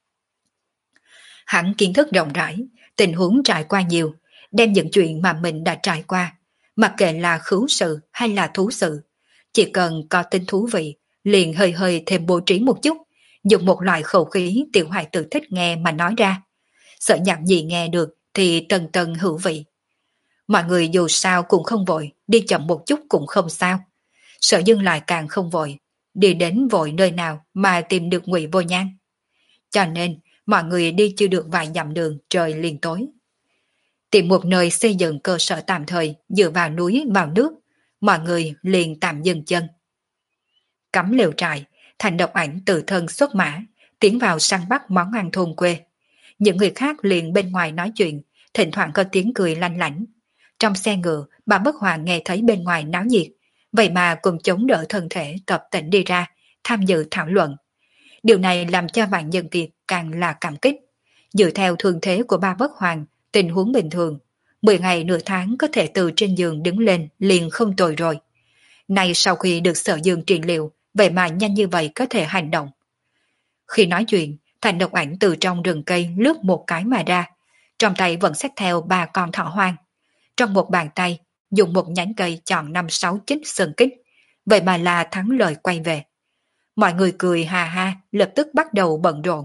A: Hắn kiến thức rộng rãi, tình huống trải qua nhiều, đem những chuyện mà mình đã trải qua, mặc kệ là khứu sự hay là thú sự, chỉ cần có tin thú vị, liền hơi hơi thêm bố trí một chút, dùng một loại khẩu khí tiểu hài tử thích nghe mà nói ra. Sở Nhạc Nhi nghe được thì tần tần hữu vị. Mọi người dù sao cũng không vội, đi chậm một chút cũng không sao. Sở Dương lại càng không vội, đi đến vội nơi nào mà tìm được Ngụy Vô Nhan. Cho nên, mọi người đi chưa được vài dặm đường trời liền tối. Tìm một nơi xây dựng cơ sở tạm thời dựa vào núi vào nước, mọi người liền tạm dừng chân. Cắm lều trại, Thành Độc Ảnh tự thân xuất mã, tiến vào săn bắt món ăn thôn quê. Những người khác liền bên ngoài nói chuyện, thỉnh thoảng có tiếng cười lanh lảnh. Trong xe ngựa, bà Bất Hoàng nghe thấy bên ngoài náo nhiệt, vậy mà cùng chống đỡ thân thể tập tỉnh đi ra, tham dự thảo luận. Điều này làm cho Vạn Nhân Kiệt càng là cảm kích. Dựa theo thương thế của ba bất hoàng, tình huống bình thường, mười ngày nửa tháng có thể từ trên giường đứng lên liền không tồi rồi. Nay sau khi được Sở Dương trị liệu, vậy mà nhanh như vậy có thể hành động. Khi nói chuyện, Thành Độc Ảnh từ trong rừng cây lướt một cái mà ra, trong tay vẫn xách theo ba con thỏ hoang. Trong một bàn tay, dùng một nhánh cây chọn năm sáu chích sơn kích, vậy mà là thắng lợi quay về. Mọi người cười hà ha, lập tức bắt đầu bận rộn.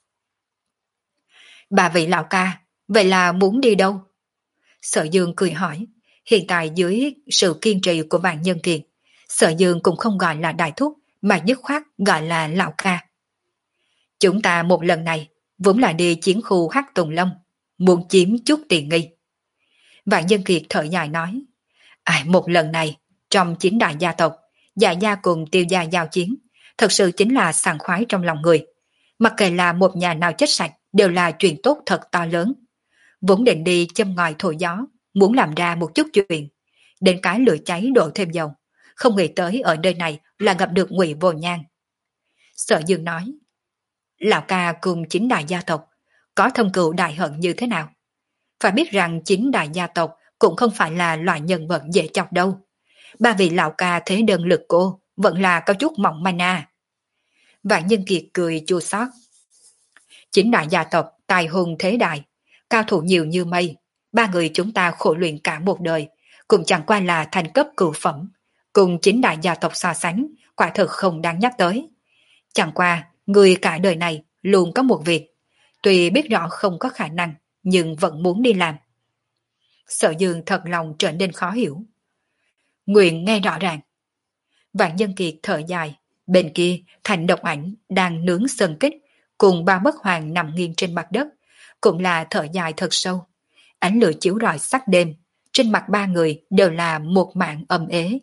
A: Bà vị lão ca, vậy là muốn đi đâu? Sở Dương cười hỏi. Hiện tại dưới sự kiên trì của Vạn Nhân Kiệt, Sở Dương cũng không gọi là đại thúc, mà dứt khoát gọi là lão ca. Chúng ta một lần này vốn là đi chiến khu Hắc Tùng Long, muốn chiếm chút tiền nghi. Vạn Nhân Kiệt thở dài nói, à, một lần này trong chín đại gia tộc, Dạ gia cùng Tiêu gia giao chiến, thật sự chính là sảng khoái trong lòng người. Mặc kệ là một nhà nào chết sạch đều là chuyện tốt thật to lớn. Vốn định đi châm ngòi thổi gió, muốn làm ra một chút chuyện, đến cái lửa cháy đổ thêm dầu, không nghĩ tới ở nơi này là gặp được Ngụy Vô Nhan. Sở Dương nói, lão ca cùng chín đại gia tộc có thâm cừu đại hận như thế nào? Phải biết rằng chín đại gia tộc cũng không phải là loại nhân vật dễ chọc đâu. Ba vị lão ca thế đơn lực cô vẫn là có chút mỏng manh à. Vạn Nhân Kiệt cười chua xót. Chín đại gia tộc tài hùng thế đại, cao thủ nhiều như mây, ba người chúng ta khổ luyện cả một đời, cũng chẳng qua là thành cấp cửu phẩm, cùng chín đại gia tộc so sánh, quả thực không đáng nhắc tới. Chẳng qua, người cả đời này luôn có một việc, tuy biết rõ không có khả năng, nhưng vẫn muốn đi làm. Sở Dương thật lòng trở nên khó hiểu. Nguyện nghe rõ ràng. Vạn Nhân Kiệt thở dài, bên kia Thành Độc Ảnh đang nướng sơn kích, cùng ba bất hoàng nằm nghiêng trên mặt đất, cũng là thở dài thật sâu. Ánh lửa chiếu rọi sắc đêm, trên mặt ba người đều là một mảng âm ế.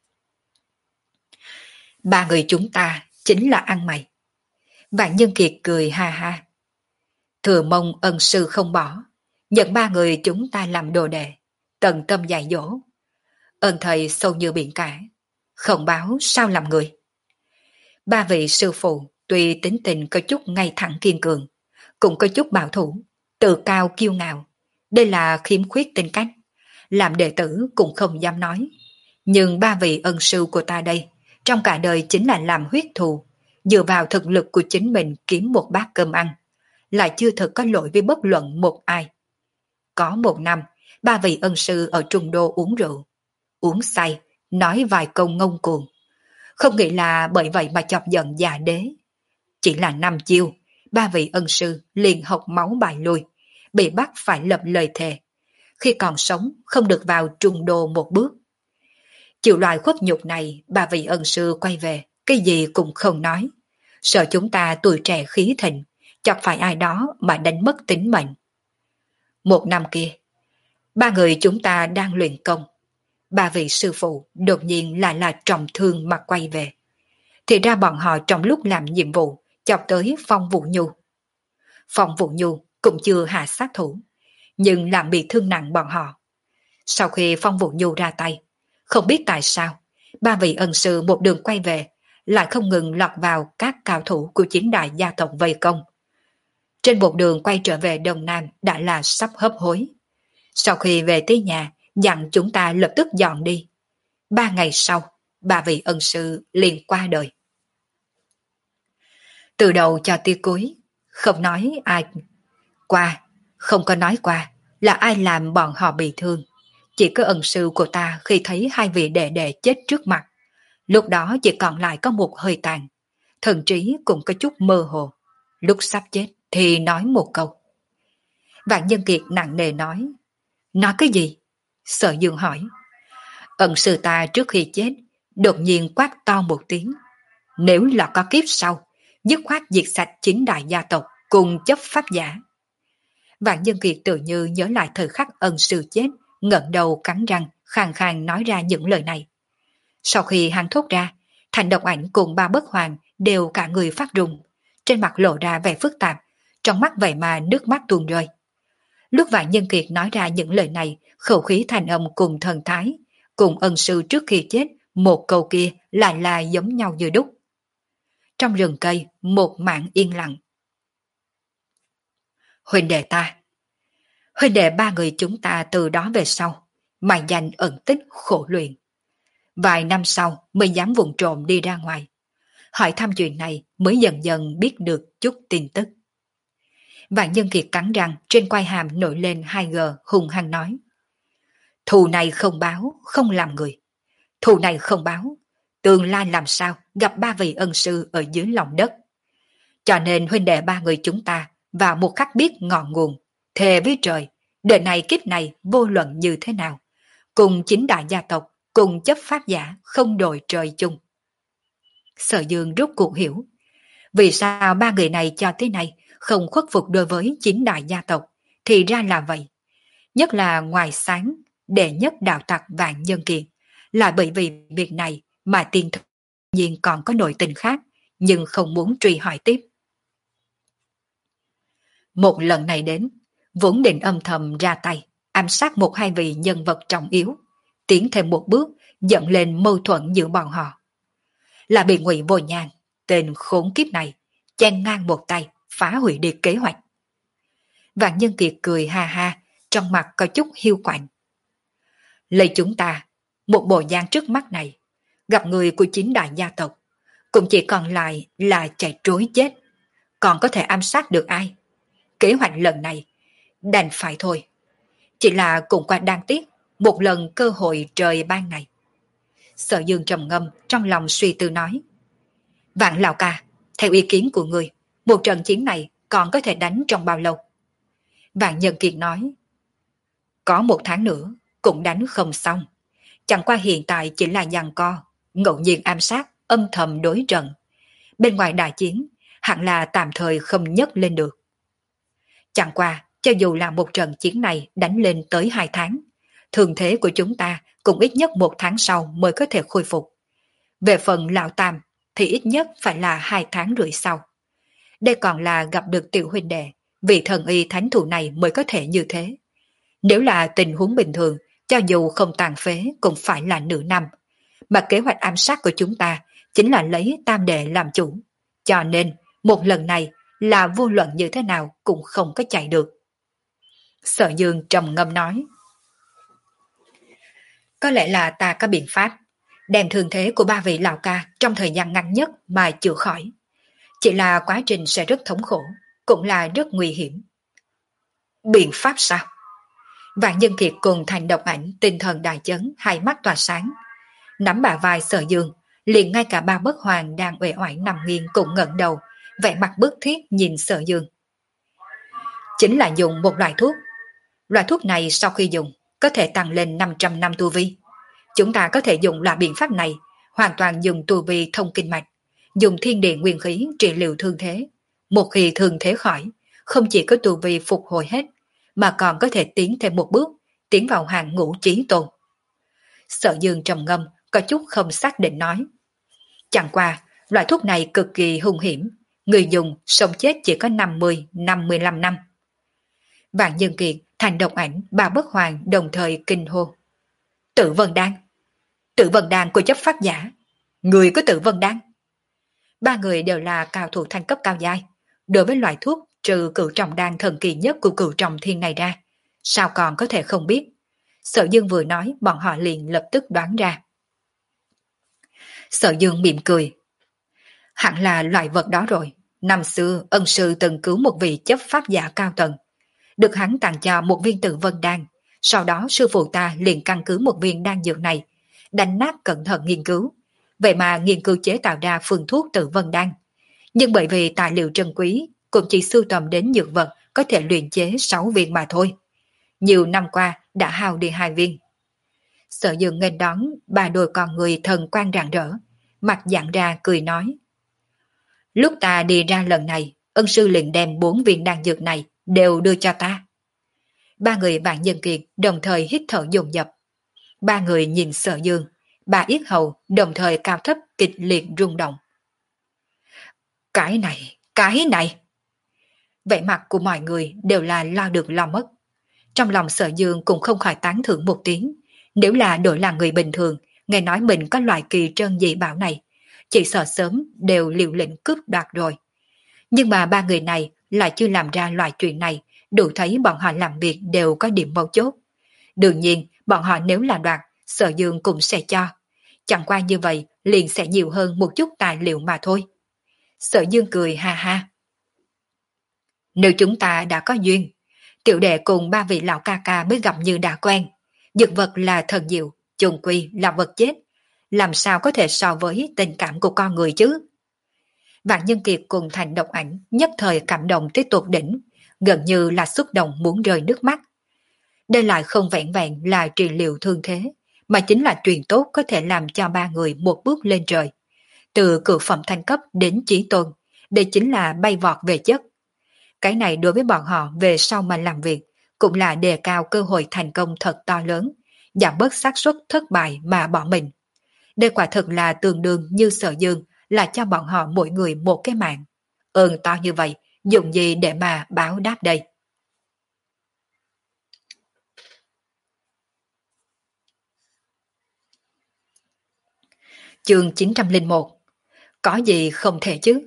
A: Ba người chúng ta chính là ăn mày. Vạn Nhân Kiệt cười ha ha. Thừa mong ân sư không bỏ, nhận ba người chúng ta làm đồ đệ, tận tâm dạy dỗ. Ơn thầy sâu như biển cả, không báo sao làm người. Ba vị sư phụ tuy tính tình có chút ngay thẳng kiên cường, cũng có chút bảo thủ, tự cao kiêu ngạo. Đây là khiếm khuyết tính cách, làm đệ tử cũng không dám nói. Nhưng ba vị ân sư của ta đây, trong cả đời chính là làm huyết thù, dựa vào thực lực của chính mình kiếm một bát cơm ăn, lại chưa thực có lỗi với bất luận một ai. Có một năm, ba vị ân sư ở Trung Đô uống rượu, uống say, nói vài câu ngông cuồng. Không nghĩ là bởi vậy mà chọc giận già đế. Chỉ là năm chiêu, ba vị ân sư liền học máu bài lui, bị bắt phải lập lời thề. Khi còn sống không được vào Trung Đô một bước. Chịu loại khuất nhục này, ba vị ân sư quay về, cái gì cũng không nói. Sợ chúng ta tuổi trẻ khí thịnh, chọc phải ai đó mà đánh mất tính mệnh. Một năm kia, ba người chúng ta đang luyện công. Ba vị sư phụ đột nhiên lại là trọng thương mà quay về. Thì ra bọn họ trong lúc làm nhiệm vụ chọc tới Phong Vũ Nhu. Phong Vũ Nhu cũng chưa hạ sát thủ, nhưng làm bị thương nặng bọn họ. Sau khi Phong Vũ Nhu ra tay, không biết tại sao, ba vị ân sư một đường quay về, lại không ngừng lọt vào các cao thủ của chín đại gia tộc vây công. Trên một đường quay trở về Đông Nam đã là sắp hấp hối. Sau khi về tới nhà, dặn chúng ta lập tức dọn đi. Ba ngày sau, ba vị ân sư liền qua đời. Từ đầu cho tới cuối, không nói ai qua, không có nói qua là ai làm bọn họ bị thương. Chỉ có ân sư của ta khi thấy hai vị đệ đệ chết trước mặt, lúc đó chỉ còn lại có một hơi tàn, thần trí cũng có chút mơ hồ. Lúc sắp chết thì nói một câu. Vạn Nhân Kiệt nặng nề nói. Nói cái gì? Sở Dương hỏi. Ân sư ta trước khi chết đột nhiên quát to một tiếng. Nếu là có kiếp sau, dứt khoát diệt sạch chín đại gia tộc cùng chấp pháp giả. Vạn Nhân Kiệt tự như nhớ lại thời khắc ân sư chết, ngẩng đầu cắn răng, khàn khàn nói ra những lời này. Sau khi hắn thốt ra, Thành Độc Ảnh cùng ba bất hoàng đều cả người phát run, trên mặt lộ ra vẻ phức tạp, trong mắt vậy mà nước mắt tuôn rơi. Lúc Vạn Nhân Kiệt nói ra những lời này, khẩu khí thành âm cùng thần thái, cùng ân sư trước khi chết một câu kia lại là giống nhau như đúc. Trong rừng cây, một mảng yên lặng. Huynh đệ ta, huynh đệ ba người chúng ta từ đó về sau, mài danh ẩn tích khổ luyện. Vài năm sau mới dám vùng trộm đi ra ngoài. Hỏi thăm chuyện này mới dần dần biết được chút tin tức. Vạn Nhân Kiệt cắn răng, trên quai hàm nổi lên hai gờ hung hăng nói. Thù này không báo, không làm người. Thù này không báo, tương lai làm sao gặp ba vị ân sư ở dưới lòng đất. Cho nên huynh đệ ba người chúng ta vào một khắc biết ngọn nguồn, thề với trời, đời này kiếp này vô luận như thế nào, cùng chính đại gia tộc, cùng chấp pháp giả không đội trời chung. Sở Dương rốt cuộc hiểu, vì sao ba người này cho tới nay không khuất phục đối với chính đại gia tộc, thì ra là vậy. Nhất là ngoài sáng, đệ nhất đạo tặc Vạn Nhân Kiệt, là bởi vì việc này mà tiên thực nhiên còn có nội tình khác, nhưng không muốn truy hỏi tiếp. Một lần này đến, vốn định âm thầm ra tay, ám sát một hai vị nhân vật trọng yếu, tiến thêm một bước, dẫn lên mâu thuẫn giữa bọn họ. Là bị Ngụy Vô Nhàn, tên khốn kiếp này, chen ngang một tay, phá hủy đi kế hoạch. Vạn Nhân Kiệt cười ha ha, trong mặt có chút hiu quạnh. Lấy chúng ta, một bộ dáng trước mắt này, gặp người của chính đại gia tộc, cũng chỉ còn lại là chạy trối chết, còn có thể ám sát được ai? Kế hoạch lần này, đành phải thôi. Chỉ là cũng quá đáng tiếc, một lần cơ hội trời ban này. Sở Dương trầm ngâm, trong lòng suy tư nói. Vạn lão ca, theo ý kiến của người, một trận chiến này còn có thể đánh trong bao lâu? Vạn Nhân Kiệt nói. Có một tháng nữa, cũng đánh không xong. Chẳng qua hiện tại chỉ là giằng co, ngẫu nhiên ám sát, âm thầm đối trận. Bên ngoài đại chiến, hẳn là tạm thời không nhấc lên được. Chẳng qua, cho dù là một trận chiến này đánh lên tới hai tháng, thường thế của chúng ta cũng ít nhất một tháng sau mới có thể khôi phục. Về phần lão tam, thì ít nhất phải là hai tháng rưỡi sau. Đây còn là gặp được tiểu huynh đệ, vì thần y thánh thủ này mới có thể như thế. Nếu là tình huống bình thường, cho dù không tàn phế cũng phải là nửa năm. Mà kế hoạch ám sát của chúng ta chính là lấy tam đệ làm chủ. Cho nên, một lần này là vô luận như thế nào cũng không có chạy được. Sở Dương trầm ngâm nói. Có lẽ là ta có biện pháp, đem thương thế của ba vị lão ca trong thời gian ngắn nhất mà chữa khỏi. Chỉ là quá trình sẽ rất thống khổ, cũng là rất nguy hiểm. Biện pháp sao? Vạn Nhân Kiệt cùng Thành Độc Ảnh tinh thần đại chấn, hai mắt tỏa sáng. Nắm bả vai Sở Dương, liền ngay cả ba bất hoàng đang uể oải nằm nghiêng cũng ngẩng đầu, vẻ mặt bức thiết nhìn Sở Dương. Chính là dùng một loại thuốc. Loại thuốc này sau khi dùng, có thể tăng lên năm trăm năm tu vi. Chúng ta có thể dùng loại biện pháp này, hoàn toàn dùng tu vi thông kinh mạch, dùng thiên địa nguyên khí trị liệu thương thế. Một khi thương thế khỏi, không chỉ có tu vi phục hồi hết, mà còn có thể tiến thêm một bước, tiến vào hàng ngũ chí tôn. Sở Dương trầm ngâm, có chút không xác định nói. Chẳng qua, loại thuốc này cực kỳ hung hiểm, người dùng sống chết chỉ có năm mươi đến năm mươi lăm năm. Vạn Nhân Kiệt, Thành Độc Ảnh, ba bất hoàng đồng thời kinh hô. Tử Vân Đan! Tử Vân Đan của chấp pháp giả! Người có Tử Vân Đan! Ba người đều là cao thủ thanh cấp cao giai. Đối với loại thuốc trừ cửu trọng đan thần kỳ nhất của cửu trọng thiên này ra, sao còn có thể không biết? Sở Dương vừa nói, bọn họ liền lập tức đoán ra. Sở Dương mỉm cười. Hẳn là loại vật đó rồi. Năm xưa, ân sư từng cứu một vị chấp pháp giả cao tầng. Được hắn tặng cho một viên Tử Vân Đan. Sau đó sư phụ ta liền căn cứ một viên đan dược này, đánh nát cẩn thận nghiên cứu. Vậy mà nghiên cứu chế tạo ra phương thuốc Tử Vân Đan. Nhưng bởi vì tài liệu trân quý, cũng chỉ sưu tầm đến dược vật có thể luyện chế sáu viên mà thôi. Nhiều năm qua đã hao đi hai viên. Sở Dương nghênh đón ba đôi con người thần quang rạng rỡ, mặt dạng ra cười nói. Lúc ta đi ra lần này, ân sư liền đem bốn viên đan dược này đều đưa cho ta. Ba người Vạn Nhân Kiệt đồng thời hít thở dồn dập. Ba người nhìn Sở Dương, ba yết hầu đồng thời cao thấp kịch liệt rung động. Cái này, cái này! Vẻ mặt của mọi người đều là lo được lo mất. Trong lòng Sở Dương cũng không khỏi tán thưởng một tiếng. Nếu là đổi là người bình thường, nghe nói mình có loại kỳ trân dị bảo này, chỉ sợ sớm đều liều lĩnh cướp đoạt rồi. Nhưng mà ba người này lại chưa làm ra loại chuyện này, đủ thấy bọn họ làm việc đều có điểm mấu chốt. Đương nhiên, bọn họ nếu là đoạt, Sở Dương cũng sẽ cho. Chẳng qua như vậy, liền sẽ nhiều hơn một chút tài liệu mà thôi. Sở Dương cười ha ha. Nếu chúng ta đã có duyên, tiểu đệ cùng ba vị lão ca ca mới gặp như đã quen. Dược vật là thần diệu, chung quy là vật chết. Làm sao có thể so với tình cảm của con người chứ? Vạn Nhân Kiệt cùng Thành Độc Ảnh nhất thời cảm động tới tột đỉnh, gần như là xúc động muốn rơi nước mắt. Đây lại không vẹn vẹn là trị liệu thương thế, mà chính là truyền tốt có thể làm cho ba người một bước lên trời. Từ cửu phẩm thanh cấp đến chí tôn, đây chính là bay vọt về chất. Cái này đối với bọn họ về sau mà làm việc, cũng là đề cao cơ hội thành công thật to lớn, giảm bớt xác suất thất bại mà bỏ mình. Đây quả thực là tương đương như Sở Dương là cho bọn họ mỗi người một cái mạng. Ơn to như vậy, dùng gì để mà báo đáp đây? Chương chín trăm lẻ một. Có gì không thể chứ?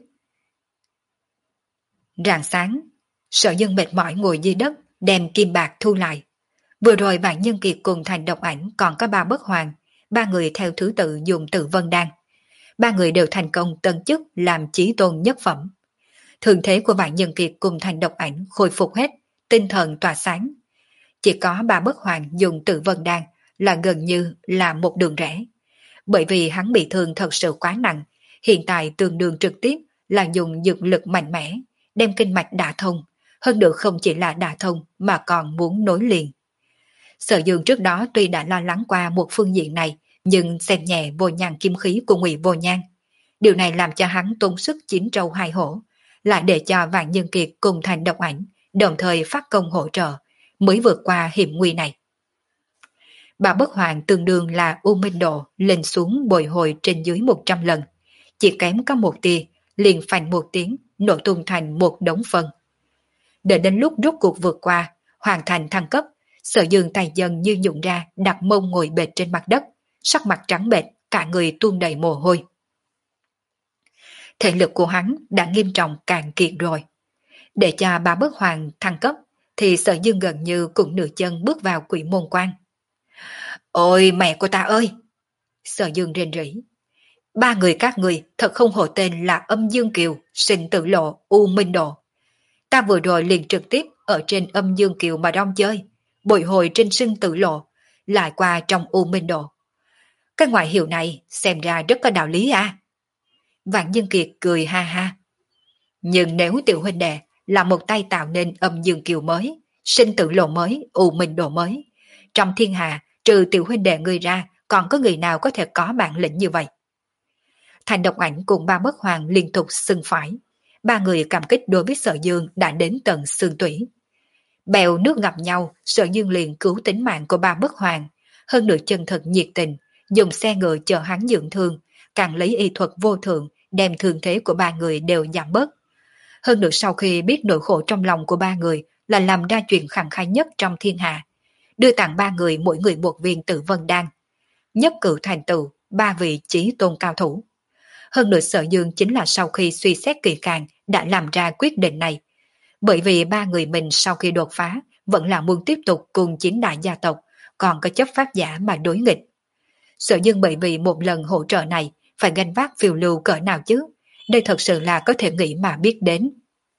A: Rạng sáng, Sở Dương mệt mỏi ngồi dưới đất, đem kim bạc thu lại. Vừa rồi Vạn Nhân Kiệt cùng Thành Độc Ảnh còn có ba bất hoàng, ba người theo thứ tự dùng Tử Vân Đan. Ba người đều thành công tân chức làm chí tôn nhất phẩm. Thường thế của Vạn Nhân Kiệt cùng Thành Độc Ảnh khôi phục hết, tinh thần tỏa sáng. Chỉ có ba bất hoàng dùng Tử Vân Đan là gần như là một đường rẽ. Bởi vì hắn bị thương thật sự quá nặng, hiện tại tương đương trực tiếp là dùng dược lực mạnh mẽ, đem kinh mạch đả thông, hơn nữa không chỉ là đả thông mà còn muốn nối liền. Sở Dương trước đó tuy đã lo lắng qua một phương diện này, nhưng xem nhẹ vô nhan kim khí của Ngụy Vô Nhan. Điều này làm cho hắn tốn sức chín trâu hai hổ, lại để cho Vạn Nhân Kiệt cùng Thành Độc Ảnh đồng thời phát công hỗ trợ, mới vượt qua hiểm nguy này. Bà bất hoàng tương đương là U Minh Độ lên xuống bồi hồi trên dưới một trăm lần, chỉ kém có một tia, liền phành một tiếng, nổ tung thành một đống phân. Đợi đến lúc rốt cuộc vượt qua, hoàn thành thăng cấp, Sở Dương tay dần như nhũn ra, đặt mông ngồi bệt trên mặt đất, sắc mặt trắng bệch, cả người tuôn đầy mồ hôi. Thể lực của hắn đã nghiêm trọng cạn kiệt rồi. Để cho bà bất hoàng thăng cấp, thì Sở Dương gần như cũng nửa chân bước vào quỷ môn quan. Ôi mẹ của ta ơi! Sở Dương rên rỉ. Ba người các người thật không hổ tên là Âm Dương Kiều, Sinh Tử Lộ, U Minh Độ. Ta vừa rồi liền trực tiếp ở trên Âm Dương Kiều mà đông chơi, bồi hồi trên Sinh Tử Lộ, lại qua trong U Minh Độ. Cái ngoại hiệu này xem ra rất có đạo lý à? Vạn Nhân Kiệt cười ha ha. Nhưng nếu tiểu huynh đệ là một tay tạo nên Âm Dương Kiều mới, Sinh Tử Lộ mới, U Minh Độ mới, trong thiên hạ trừ tiểu huynh đệ người ra, còn có người nào có thể có bản lĩnh như vậy? Thành Độc Ảnh cùng ba bất hoàng liên tục xưng phải. Ba người cảm kích đối với Sở Dương đã đến tận xương tủy. Bèo nước gặp nhau, Sở Dương liền cứu tính mạng của ba bất hoàng, hơn nữa chân thật nhiệt tình, dùng xe ngựa chờ hắn dưỡng thương, càng lấy y thuật vô thượng, đem thương thế của ba người đều giảm bớt. Hơn nữa sau khi biết nỗi khổ trong lòng của ba người là làm ra chuyện khẳng khai nhất trong thiên hạ, đưa tặng ba người mỗi người một viên Tử Vân Đan, nhất cử thành tựu ba vị chí tôn cao thủ. Hơn nữa Sở Dương chính là sau khi suy xét kỹ càng đã làm ra quyết định này, bởi vì ba người mình sau khi đột phá vẫn là muốn tiếp tục cùng chín đại gia tộc, còn có chấp pháp giả mà đối nghịch. Sở Dương bởi vì một lần hỗ trợ này phải gánh vác phiêu lưu cỡ nào chứ, đây thật sự là có thể nghĩ mà biết đến.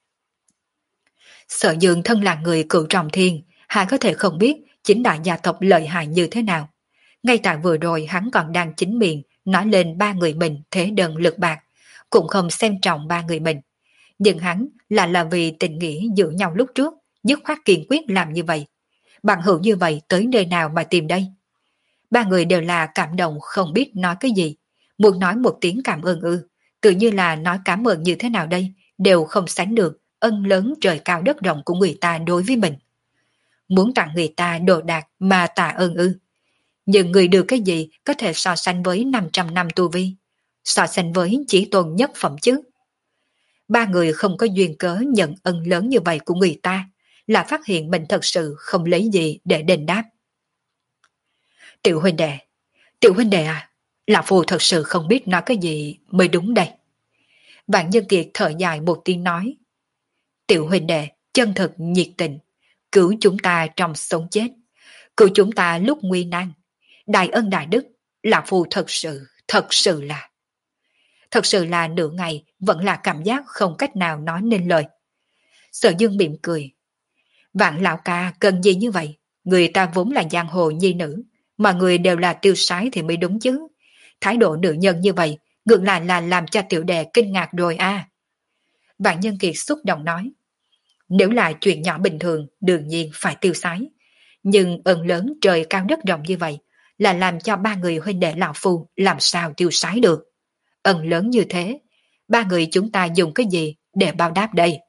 A: Sở Dương thân là người cựu trọng thiên, hắn có thể không biết chín đại gia tộc lợi hại như thế nào. Ngay tại vừa rồi hắn còn đang chính miệng nói lên ba người mình thế đơn lực bạc, cũng không xem trọng ba người mình. Nhưng hắn là là vì tình nghĩa giữa nhau lúc trước, dứt khoát kiên quyết làm như vậy. Bằng hữu như vậy tới nơi nào mà tìm đây? Ba người đều là cảm động không biết nói cái gì, muốn nói một tiếng cảm ơn ư, tự như là nói cảm ơn như thế nào đây, đều không sánh được ân lớn trời cao đất rộng của người ta đối với mình. Muốn tặng người ta đồ đạc mà tạ ơn ư. Nhưng người được cái gì có thể so sánh với năm trăm năm tu vi, so sánh với chỉ tôn nhất phẩm chứ. Ba người không có duyên cớ nhận ân lớn như vậy của người ta, là phát hiện mình thật sự không lấy gì để đền đáp. Tiểu huynh đệ, tiểu huynh đệ à, Lão Phu thật sự không biết nói cái gì mới đúng đây. Vạn Nhân Kiệt thở dài một tiếng nói. Tiểu huynh đệ, chân thật nhiệt tình, cứu chúng ta trong sống chết, cứu chúng ta lúc nguy nan. Đại ân đại đức, Lão Phu thật sự, thật sự là... Thật sự là nửa ngày vẫn là cảm giác không cách nào nói nên lời. Sở Dương mỉm cười. Vạn lão ca cần gì như vậy? Người ta vốn là giang hồ nhi nữ, mà người đều là tiêu sái thì mới đúng chứ. Thái độ nữ nhân như vậy, ngược lại là làm cho tiểu đệ kinh ngạc rồi a. Vạn Nhân Kiệt xúc động nói. Nếu là chuyện nhỏ bình thường, đương nhiên phải tiêu sái. Nhưng ơn lớn trời cao đất rộng như vậy, là làm cho ba người huynh đệ lão phu làm sao tiêu sái được. Ân lớn như thế, ba người chúng ta dùng cái gì để báo đáp đây?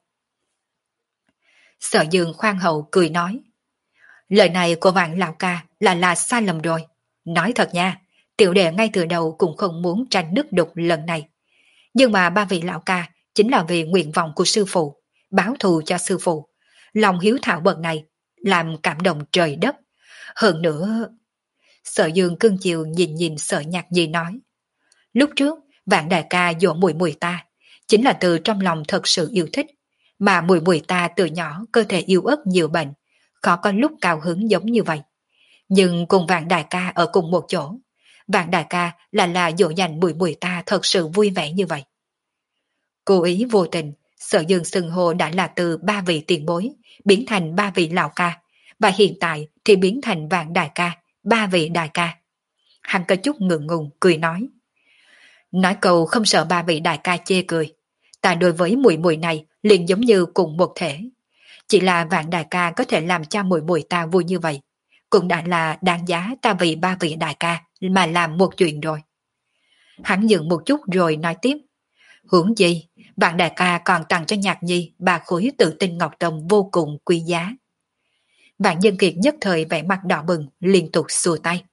A: Sở Dương khoan hậu cười nói. Lời này của Vạn lão ca là là sai lầm rồi. Nói thật nha, tiểu đệ ngay từ đầu cũng không muốn tranh nước đục lần này. Nhưng mà ba vị lão ca chính là vì nguyện vọng của sư phụ, báo thù cho sư phụ. Lòng hiếu thảo bậc này làm cảm động trời đất. Hơn nữa... Sở Dương cưng chiều nhìn nhìn Sở Nhạc Nhi nói. Lúc trước, Vạn đại ca dỗ mùi mùi ta, chính là từ trong lòng thật sự yêu thích. Mà mùi mùi ta từ nhỏ cơ thể yếu ớt nhiều bệnh, khó có lúc cao hứng giống như vậy. Nhưng cùng Vạn đại ca ở cùng một chỗ, Vạn đại ca là là dỗ dành mùi mùi ta thật sự vui vẻ như vậy. Cố ý vô tình, Sở Dương xưng hô đã là từ ba vị tiền bối, biến thành ba vị lão ca, và hiện tại thì biến thành Vạn đại ca, ba vị đại ca. Hắn có chút ngượng ngùng cười nói. Nói câu không sợ ba vị đại ca chê cười. Ta đối với mùi mùi này liền giống như cùng một thể. Chỉ là Vạn đại ca có thể làm cho mùi mùi ta vui như vậy, cũng đã là đáng giá ta vì ba vị đại ca mà làm một chuyện rồi. Hắn dừng một chút rồi nói tiếp. Huống gì, Vạn đại ca còn tặng cho Nhạc Nhi ba khối tự tinh ngọc tông vô cùng quý giá. Vạn Nhân Kiệt nhất thời vẻ mặt đỏ bừng, liên tục xua tay.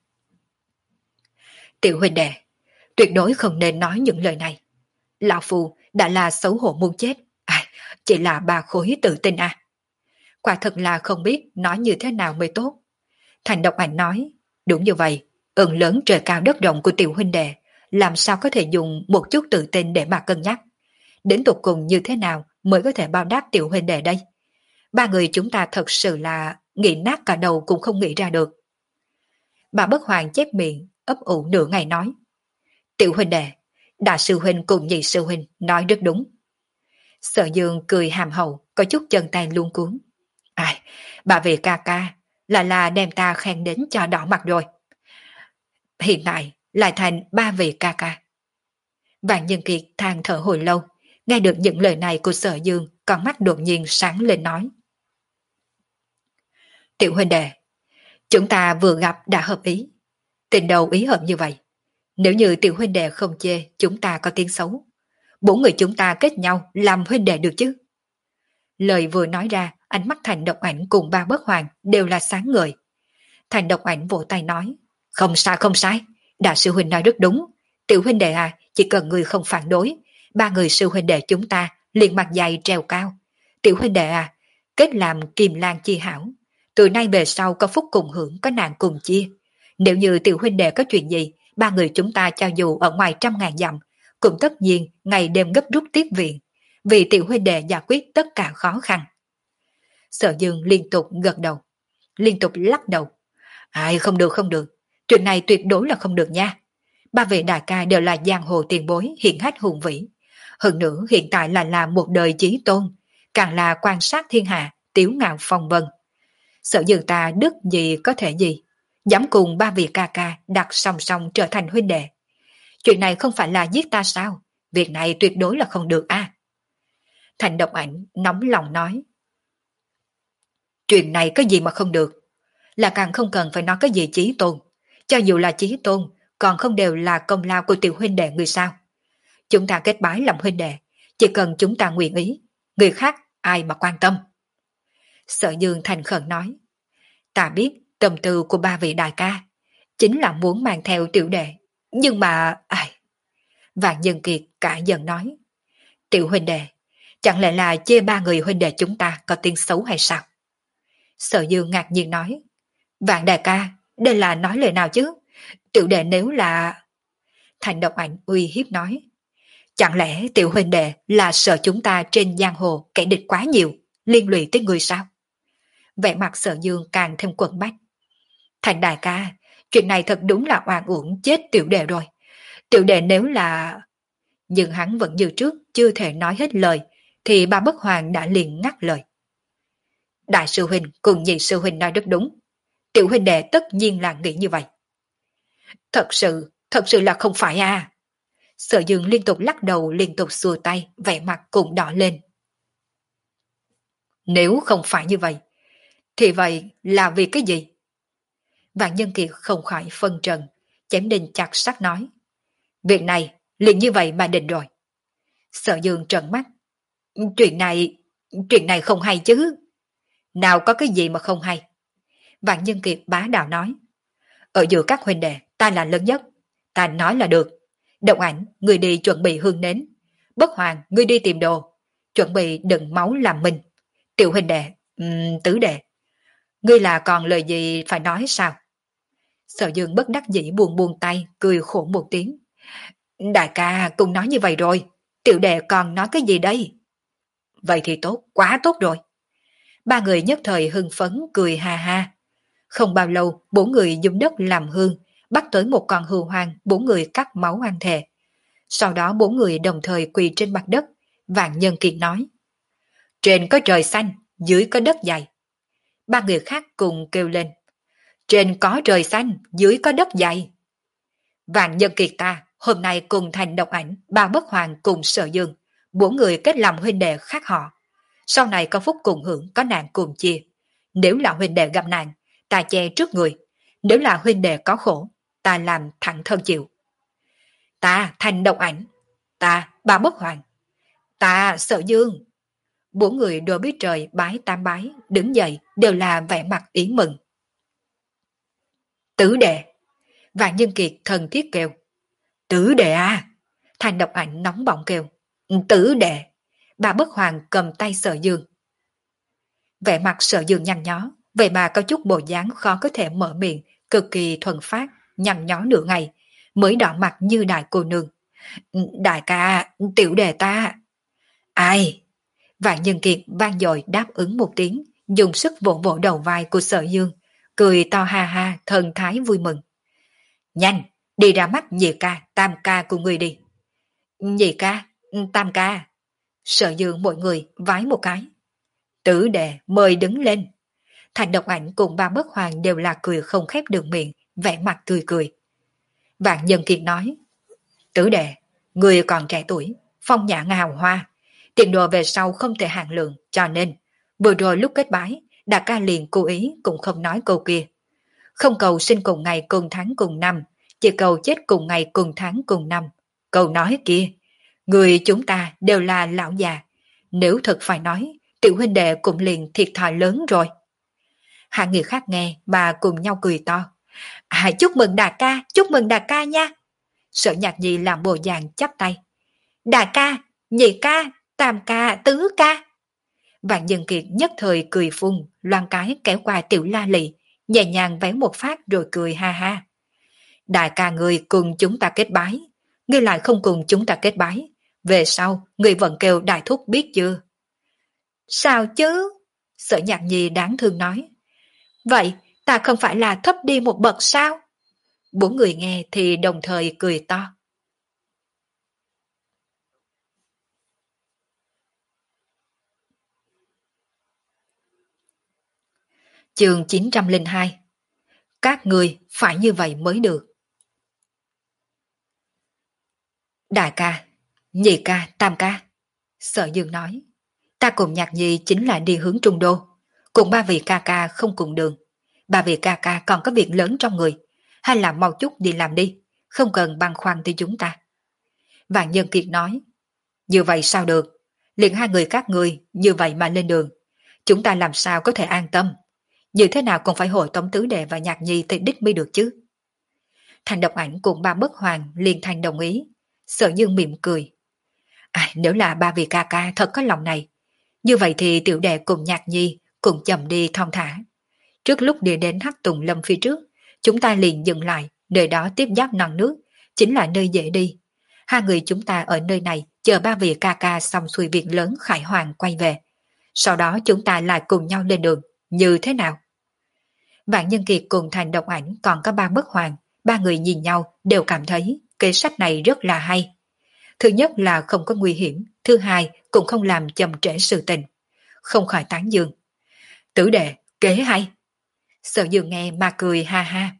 A: Tiểu huynh đệ, tuyệt đối không nên nói những lời này. Lão Phu đã là xấu hổ muốn chết, à, chỉ là ba khối tự tin à. Quả thật là không biết nói như thế nào mới tốt. Thành Độc Ảnh nói, đúng như vậy, ơn lớn trời cao đất rộng của tiểu huynh đệ, làm sao có thể dùng một chút tự tin để mà cân nhắc. Đến tục cùng như thế nào mới có thể báo đáp tiểu huynh đệ đây? Ba người chúng ta thật sự là nghĩ nát cả đầu cũng không nghĩ ra được. Bà Bất Hoàng chép miệng, ấp ủ nửa ngày nói. Tiểu huynh đệ, đại sư huynh cùng nhị sư huynh nói rất đúng. Sở Dương cười hàm hậu, có chút chân tay luống cuống. Ai, bà về ca ca, là là đem ta khen đến cho đỏ mặt rồi. Hiện tại lại thành ba vị ca ca. Vạn Nhân Kiệt than thở hồi lâu, nghe được những lời này của Sở Dương, con mắt đột nhiên sáng lên nói. Tiểu huynh đệ, chúng ta vừa gặp đã hợp ý. Tình đầu ý hợp như vậy. Nếu như tiểu huynh đệ không chê chúng ta có tiếng xấu, bốn người chúng ta kết nhau làm huynh đệ được chứ? Lời vừa nói ra, ánh mắt Thành Độc Ảnh cùng ba Bất Hoàng đều là sáng ngời. Thành Độc Ảnh vỗ tay nói, không sai không sai, đại sư huynh nói rất đúng. Tiểu huynh đệ à, chỉ cần người không phản đối, ba người sư huynh đệ chúng ta liền mặt dày trèo cao. Tiểu huynh đệ à, kết làm kim lan chi hảo, từ nay về sau có phúc cùng hưởng, có nạn cùng chia. Nếu như tiểu huynh đệ có chuyện gì, ba người chúng ta cho dù ở ngoài trăm ngàn dặm, cũng tất nhiên ngày đêm gấp rút tiếp viện, vì tiểu huynh đệ giải quyết tất cả khó khăn. Sở Dương liên tục gật đầu, liên tục lắc đầu. Ai, không được không được, chuyện này tuyệt đối là không được nha. Ba vị đại ca đều là giang hồ tiền bối hiển hách hùng vĩ. Hơn nữa hiện tại là là một đời chí tôn, càng là quan sát thiên hạ, tiếu ngạo phong vân. Sở Dương ta đức gì có thể gì, dám cùng ba vị ca ca đặt song song trở thành huynh đệ. Chuyện này không phải là giết ta sao? Việc này tuyệt đối là không được a. À? Thành Độc Ảnh nóng lòng nói. Chuyện này có gì mà không được? Là càng không cần phải nói cái gì chí tôn. Cho dù là chí tôn, còn không đều là công lao của tiểu huynh đệ người sao? Chúng ta kết bái làm huynh đệ, chỉ cần chúng ta nguyện ý, người khác ai mà quan tâm. Sở Dương thành khẩn nói. Ta biết tâm tư của ba vị đại ca, chính là muốn mang theo tiểu đệ. Nhưng mà... Ai... Vạn Nhân Kiệt cả giận nói. Tiểu huynh đệ, chẳng lẽ là chê ba người huynh đệ chúng ta có tiếng xấu hay sao? Sở Dương ngạc nhiên nói. Vạn đại ca, đây là nói lời nào chứ? Tiểu đệ nếu là... Thành độc ảnh uy hiếp nói. Chẳng lẽ tiểu huynh đệ là sợ chúng ta trên giang hồ kẻ địch quá nhiều, liên lụy tới người sao? Vẻ mặt Sở Dương càng thêm quẩn bách. Thành đại ca, chuyện này thật đúng là oan uổng chết tiểu đệ rồi. Tiểu đệ nếu là... Nhưng hắn vẫn như trước, chưa thể nói hết lời, thì bà Bất Hoàng đã liền ngắt lời. Đại sư huynh cùng nhị sư huynh nói rất đúng. Tiểu huynh đệ tất nhiên là nghĩ như vậy. Thật sự, thật sự là không phải à. Sở Dương liên tục lắc đầu, liên tục xua tay, vẻ mặt cũng đỏ lên. Nếu không phải như vậy, thì vậy là vì cái gì? Vạn Nhân Kiệt không khỏi phân trần, chém đinh chặt sắt nói. Việc này liền như vậy mà định rồi. Sở Dương trợn mắt. Chuyện này, chuyện này không hay chứ. Nào có cái gì mà không hay. Vạn Nhân Kiệt bá đạo nói. Ở giữa các huynh đệ, ta là lớn nhất. Ta nói là được. Động Ảnh, người đi chuẩn bị hương nến. Bất Hoàng, người đi tìm đồ. Chuẩn bị đựng máu làm mình. Tiểu huynh đệ, um, tứ đệ. Ngươi là còn lời gì phải nói sao? Sở Dương bất đắc dĩ buông buông tay, cười khổ một tiếng. Đại ca cũng nói như vậy rồi. Tiểu đệ còn nói cái gì đây? Vậy thì tốt, quá tốt rồi. Ba người nhất thời hưng phấn cười ha ha. Không bao lâu, bốn người dùng đất làm hương, bắt tới một con hươu hoang, bốn người cắt máu ăn thề. Sau đó bốn người đồng thời quỳ trên mặt đất. Vạn Nhân Kiệt nói. Trên có trời xanh, dưới có đất dày. Ba người khác cùng kêu lên. Trên có trời xanh, dưới có đất dày. Vạn Nhân Kiệt ta, hôm nay cùng Thành Độc Ảnh, ba Bất Hoàng cùng Sở Dương, bốn người kết làm huynh đệ khác họ. Sau này có phúc cùng hưởng, có nạn cùng chia. Nếu là huynh đệ gặp nạn, ta che trước người. Nếu là huynh đệ có khổ, ta làm thẳng thân chịu. Ta Thành Độc Ảnh, ta ba Bất Hoàng, ta Sở Dương. Bốn người đối biết trời bái tam bái, đứng dậy đều là vẻ mặt ý mừng. Tứ đệ. Vạn Nhân Kiệt thần thiết kêu. Tứ đệ à. Thành Độc Ảnh nóng bỏng kêu. Tứ đệ. Bà Bất Hoàng cầm tay Sở Dương. Vẻ mặt Sở Dương nhăn nhó, vậy mà có chút bộ dáng khó có thể mở miệng, cực kỳ thuần phát, nhăn nhó nửa ngày, mới đỏ mặt như đại cô nương. Đại ca, tiểu đệ ta. Ai? Vạn Nhân Kiệt vang dội đáp ứng một tiếng, dùng sức vỗ vỗ đầu vai của Sở Dương, cười to ha ha, thần thái vui mừng. Nhanh, đi ra mắt nhị ca, tam ca của người đi. Nhị ca, tam ca. Sở Dương mọi người vái một cái. Tứ đệ mời đứng lên. Thành Độc Ảnh cùng ba Bất Hoàng đều là cười không khép được miệng, vẻ mặt tươi cười. Vạn Nhân Kiệt nói. Tứ đệ, người còn trẻ tuổi, phong nhã ngào hoa, tiền đồ về sau không thể hạn lượng, cho nên vừa rồi lúc kết bái, đại ca liền cố ý cũng không nói câu kia. Không cầu sinh cùng ngày cùng tháng cùng năm, chỉ cầu chết cùng ngày cùng tháng cùng năm. Câu nói kia, người chúng ta đều là lão già, nếu thật phải nói, tiểu huynh đệ cũng liền thiệt thòi lớn rồi. Hai người khác nghe mà cùng nhau cười to. À, chúc mừng đại ca, chúc mừng đại ca nha. Sở Nhạc Nhi làm bộ dạng chắp tay. Đại ca, nhị ca, tam ca, tứ ca. Vạn Nhân Kiệt nhất thời cười phun, loan cái kéo qua tiểu la lị, nhẹ nhàng véo một phát rồi cười ha ha. Đại ca người cùng chúng ta kết bái, ngươi lại không cùng chúng ta kết bái, về sau ngươi vẫn kêu đại thúc biết chưa? Sao chứ? Sở Nhạc Nhi đáng thương nói. Vậy ta không phải là thấp đi một bậc sao? Bốn người nghe thì đồng thời cười to. Chương chín trăm lẻ hai. Các người phải như vậy mới được. Đại ca, nhị ca, tam ca. Sở Dương nói. Ta cùng Nhạc Nhi chính là đi hướng Trung Đô. Cùng ba vị ca ca không cùng đường. Ba vị ca ca còn có việc lớn trong người. Hay là mau chút đi làm đi. Không cần băn khoăn tới chúng ta. Vạn Nhân Kiệt nói. Như vậy sao được? Liền hai người các người như vậy mà lên đường. Chúng ta làm sao có thể an tâm? Như thế nào cũng phải hội tống tứ đệ và Nhạc Nhi thì đích mới được chứ. Thành Độc Ảnh cùng ba Bất Hoàng liền thành đồng ý. Sở Dương mỉm cười. À, nếu là ba vị ca ca thật có lòng này, như vậy thì tiểu đệ cùng Nhạc Nhi cùng chậm đi thong thả. Trước lúc đi đến Hắc Tùng Lâm phía trước, chúng ta liền dừng lại, nơi đó tiếp giáp non nước, chính là nơi dễ đi. Hai người chúng ta ở nơi này chờ ba vị ca ca xong xuôi việc lớn Khải Hoàng quay về. Sau đó chúng ta lại cùng nhau lên đường, như thế nào? Vạn Nhân Kiệt cùng Thành Độc Ảnh còn có ba bất hoàng, ba người nhìn nhau đều cảm thấy kế sách này rất là hay. Thứ nhất là không có nguy hiểm, thứ hai cũng không làm chậm trễ sự tình. Không khỏi tán dương. Tử đệ, kế hay. Sở Dương nghe mà cười ha ha.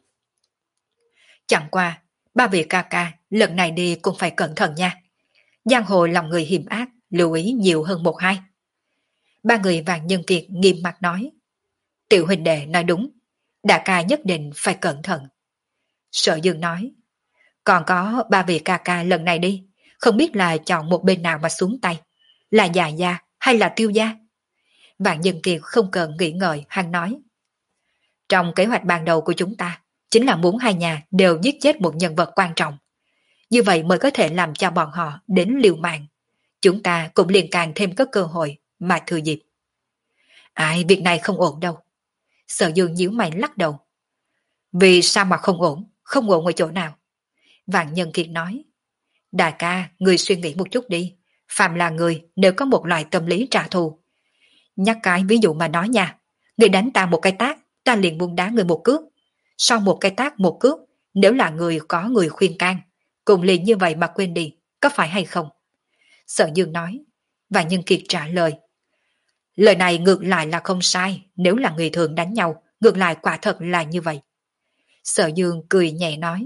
A: Chẳng qua, ba vị ca ca lần này đi cũng phải cẩn thận nha. Giang hồ lòng người hiểm ác, lưu ý nhiều hơn một hai. Ba người Vạn Nhân Kiệt nghiêm mặt nói. Tiểu huynh đệ nói đúng, đại ca nhất định phải cẩn thận. Sở Dương nói. Còn có ba vị ca ca lần này đi, không biết là chọn một bên nào mà xuống tay, là Già Gia hay là Tiêu Gia? Vạn Nhân Kiệt không cần nghĩ ngợi, hắn nói. Trong kế hoạch ban đầu của chúng ta, chính là muốn hai nhà đều giết chết một nhân vật quan trọng. Như vậy mới có thể làm cho bọn họ đến liều mạng. Chúng ta cũng liền càng thêm có cơ hội mà thừa dịp. Ai, việc này không ổn đâu. Sở Dương nhíu mày lắc đầu. Vì sao mà không ổn? Không ổn ở chỗ nào? Vạn Nhân Kiệt nói. Đại ca, người suy nghĩ một chút đi. Phạm là người nếu có một loại tâm lý trả thù. Nhắc cái ví dụ mà nói nha. Người đánh ta một cái tát, ta liền muốn đá người một cước. Sau một cái tát một cước, nếu là người có người khuyên can, cùng liền như vậy mà quên đi, có phải hay không? Sở Dương nói. Và Nhân Kiệt trả lời. Lời này ngược lại là không sai, nếu là người thường đánh nhau, ngược lại quả thật là như vậy. Sở Dương cười nhẹ nói.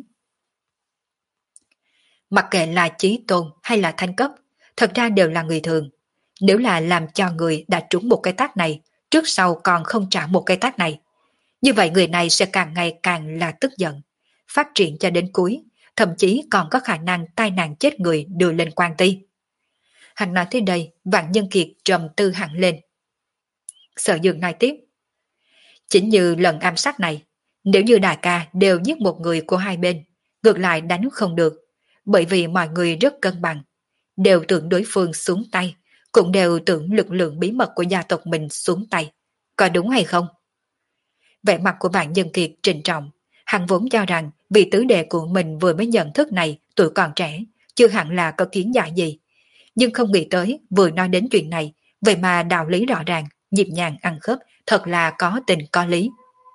A: Mặc kệ là Chí Tôn hay là Thanh Cấp, thật ra đều là người thường. Nếu là làm cho người đã trúng một cái tát này, trước sau còn không trả một cái tát này, như vậy người này sẽ càng ngày càng là tức giận, phát triển cho đến cuối, thậm chí còn có khả năng tai nạn chết người đưa lên quan ty. Hắn nói tới đây, Vạn Nhân Kiệt trầm tư hẳn lên. Sở Dương nói tiếp. Chính như lần ám sát này, nếu như đại ca đều giết một người của hai bên, ngược lại đánh không được, bởi vì mọi người rất cân bằng, đều tưởng đối phương xuống tay, cũng đều tưởng lực lượng bí mật của gia tộc mình xuống tay. Có đúng hay không? Vẻ mặt của Vạn Nhân Kiệt trịnh trọng, hắn vốn cho rằng vị tứ đệ của mình vừa mới nhận thức này tuổi còn trẻ, chưa hẳn là có kiến giải gì. Nhưng không nghĩ tới vừa nói đến chuyện này, vậy mà đạo lý rõ ràng, nhịp nhàng ăn khớp, thật là có tình có lý.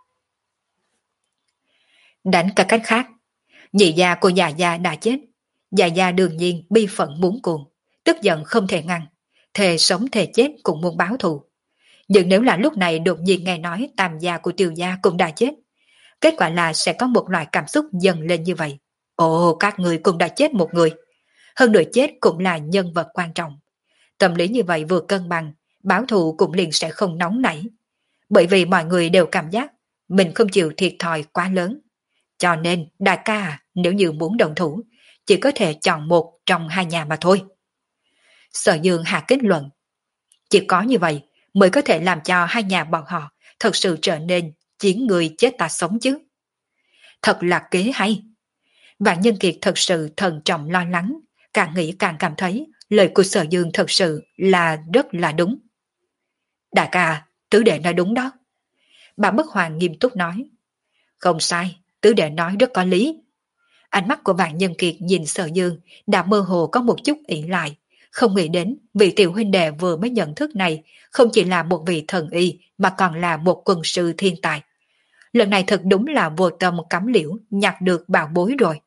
A: Đánh cả cách khác, nhị gia của Già Gia đã chết. Già Gia đương nhiên bi phận muốn cuồng, tức giận không thể ngăn, thề sống thề chết cũng muốn báo thù. Nhưng nếu là lúc này đột nhiên nghe nói tam gia của Tiêu Gia cũng đã chết, kết quả là sẽ có một loại cảm xúc dần lên như vậy. Ồ, các người cũng đã chết một người. Hơn nữa chết cũng là nhân vật quan trọng. Tâm lý như vậy vừa cân bằng, báo thù cũng liền sẽ không nóng nảy. Bởi vì mọi người đều cảm giác mình không chịu thiệt thòi quá lớn. Cho nên, đại ca à, nếu như muốn đồng thủ, chỉ có thể chọn một trong hai nhà mà thôi. Sở Dương hạ kết luận. Chỉ có như vậy mới có thể làm cho hai nhà bọn họ thật sự trở nên chiến người chết ta sống chứ. Thật là kế hay. Vạn Nhân Kiệt thật sự thận trọng lo lắng, càng nghĩ càng cảm thấy lời của Sở Dương thật sự là rất là đúng. Đại ca, tứ đệ nói đúng đó. Bà Bất Hoàng nghiêm túc nói. Không sai, tứ đệ nói rất có lý. Ánh mắt của Vạn Nhân Kiệt nhìn Sở Dương đã mơ hồ có một chút ỷ lại, không nghĩ đến vị tiểu huynh đệ vừa mới nhận thức này không chỉ là một vị thần y mà còn là một quân sư thiên tài. Lần này thật đúng là vô tâm cắm liễu nhặt được bảo bối rồi.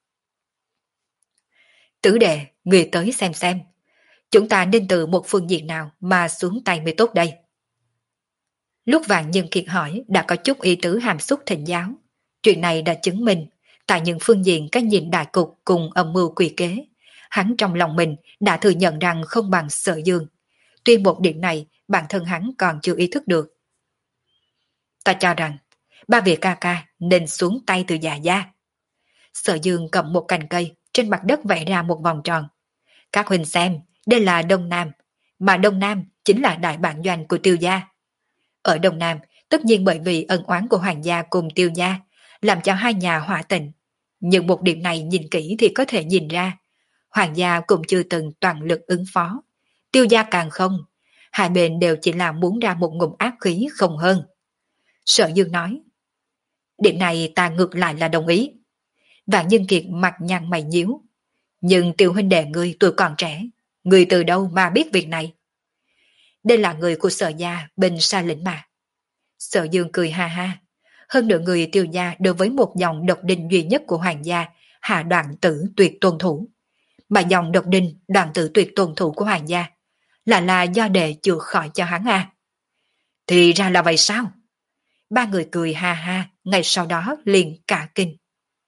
A: Tứ đệ, người tới xem xem. Chúng ta nên từ một phương diện nào mà xuống tay mới tốt đây? Lúc Vạn Nhân Kiệt hỏi đã có chút ý tứ hàm xúc thịnh giáo. Chuyện này đã chứng minh tại những phương diện các nhìn đại cục cùng âm mưu quỷ kế, hắn trong lòng mình đã thừa nhận rằng không bằng Sở Dương. Tuy một điểm này bản thân hắn còn chưa ý thức được. Ta cho rằng ba vị ca ca nên xuống tay từ Già Gia. Sở Dương cầm một cành cây trên mặt đất vẽ ra một vòng tròn. Các huynh xem, đây là Đông Nam, mà Đông Nam chính là đại bản doanh của Tiêu Gia. Ở Đông Nam, tất nhiên bởi vì ân oán của Hoàng gia cùng Tiêu Gia, làm cho hai nhà hòa tình. Nhưng một điểm này nhìn kỹ thì có thể nhìn ra, Hoàng gia cũng chưa từng toàn lực ứng phó. Tiêu Gia càng không, hai bên đều chỉ là muốn ra một ngụm ác khí không hơn. Sở Dương nói, điểm này ta ngược lại là đồng ý. Vạn Nhân Kiệt mặt nhăn mày nhíu. Nhưng tiểu huynh đệ ngươi tuổi còn trẻ, ngươi từ đâu mà biết việc này? Đây là người của Sở gia bên Sa Lĩnh mà. Sở Dương cười ha ha. Hơn nữa người Tiêu gia đối với một dòng độc đinh duy nhất của Hoàng gia, hạ đoạn tử tuyệt tôn thủ. Mà dòng độc đinh đoạn tử tuyệt tôn thủ của Hoàng gia là là do đệ chữa khỏi cho hắn à? Thì ra là vậy sao? Ba người cười ha ha, ngay sau đó liền cả kinh.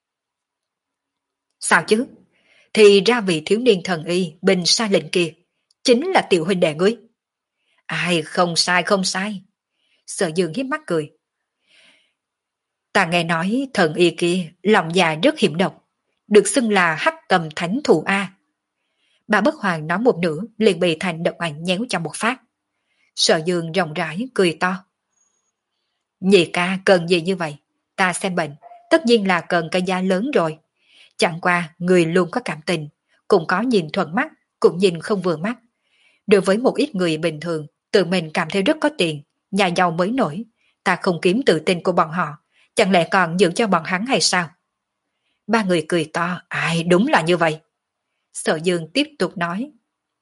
A: Sao chứ? Thì ra vị thiếu niên thần y bên Sa Lĩnh kia chính là tiểu huynh đệ ngươi. Ai, không sai không sai. Sở Dương hiếp mắt cười. Ta nghe nói thần y kia lòng già rất hiểm độc, được xưng là hắc cầm thánh thủ A. Bà Bất Hoàng nói một nửa liền bị thành độc ảnh nhéo cho một phát. Sở Dương rộng rãi cười to. Nhị ca cần gì như vậy? Ta xem bệnh, tất nhiên là cần cái giá lớn rồi. Chẳng qua người luôn có cảm tình, cũng có nhìn thuận mắt, cũng nhìn không vừa mắt. Đối với một ít người bình thường, tự mình cảm thấy rất có tiền, nhà giàu mới nổi, ta không kiếm tự tin của bọn họ, chẳng lẽ còn giữ cho bọn hắn hay sao? Ba người cười to, ai đúng là như vậy. Sở Dương tiếp tục nói.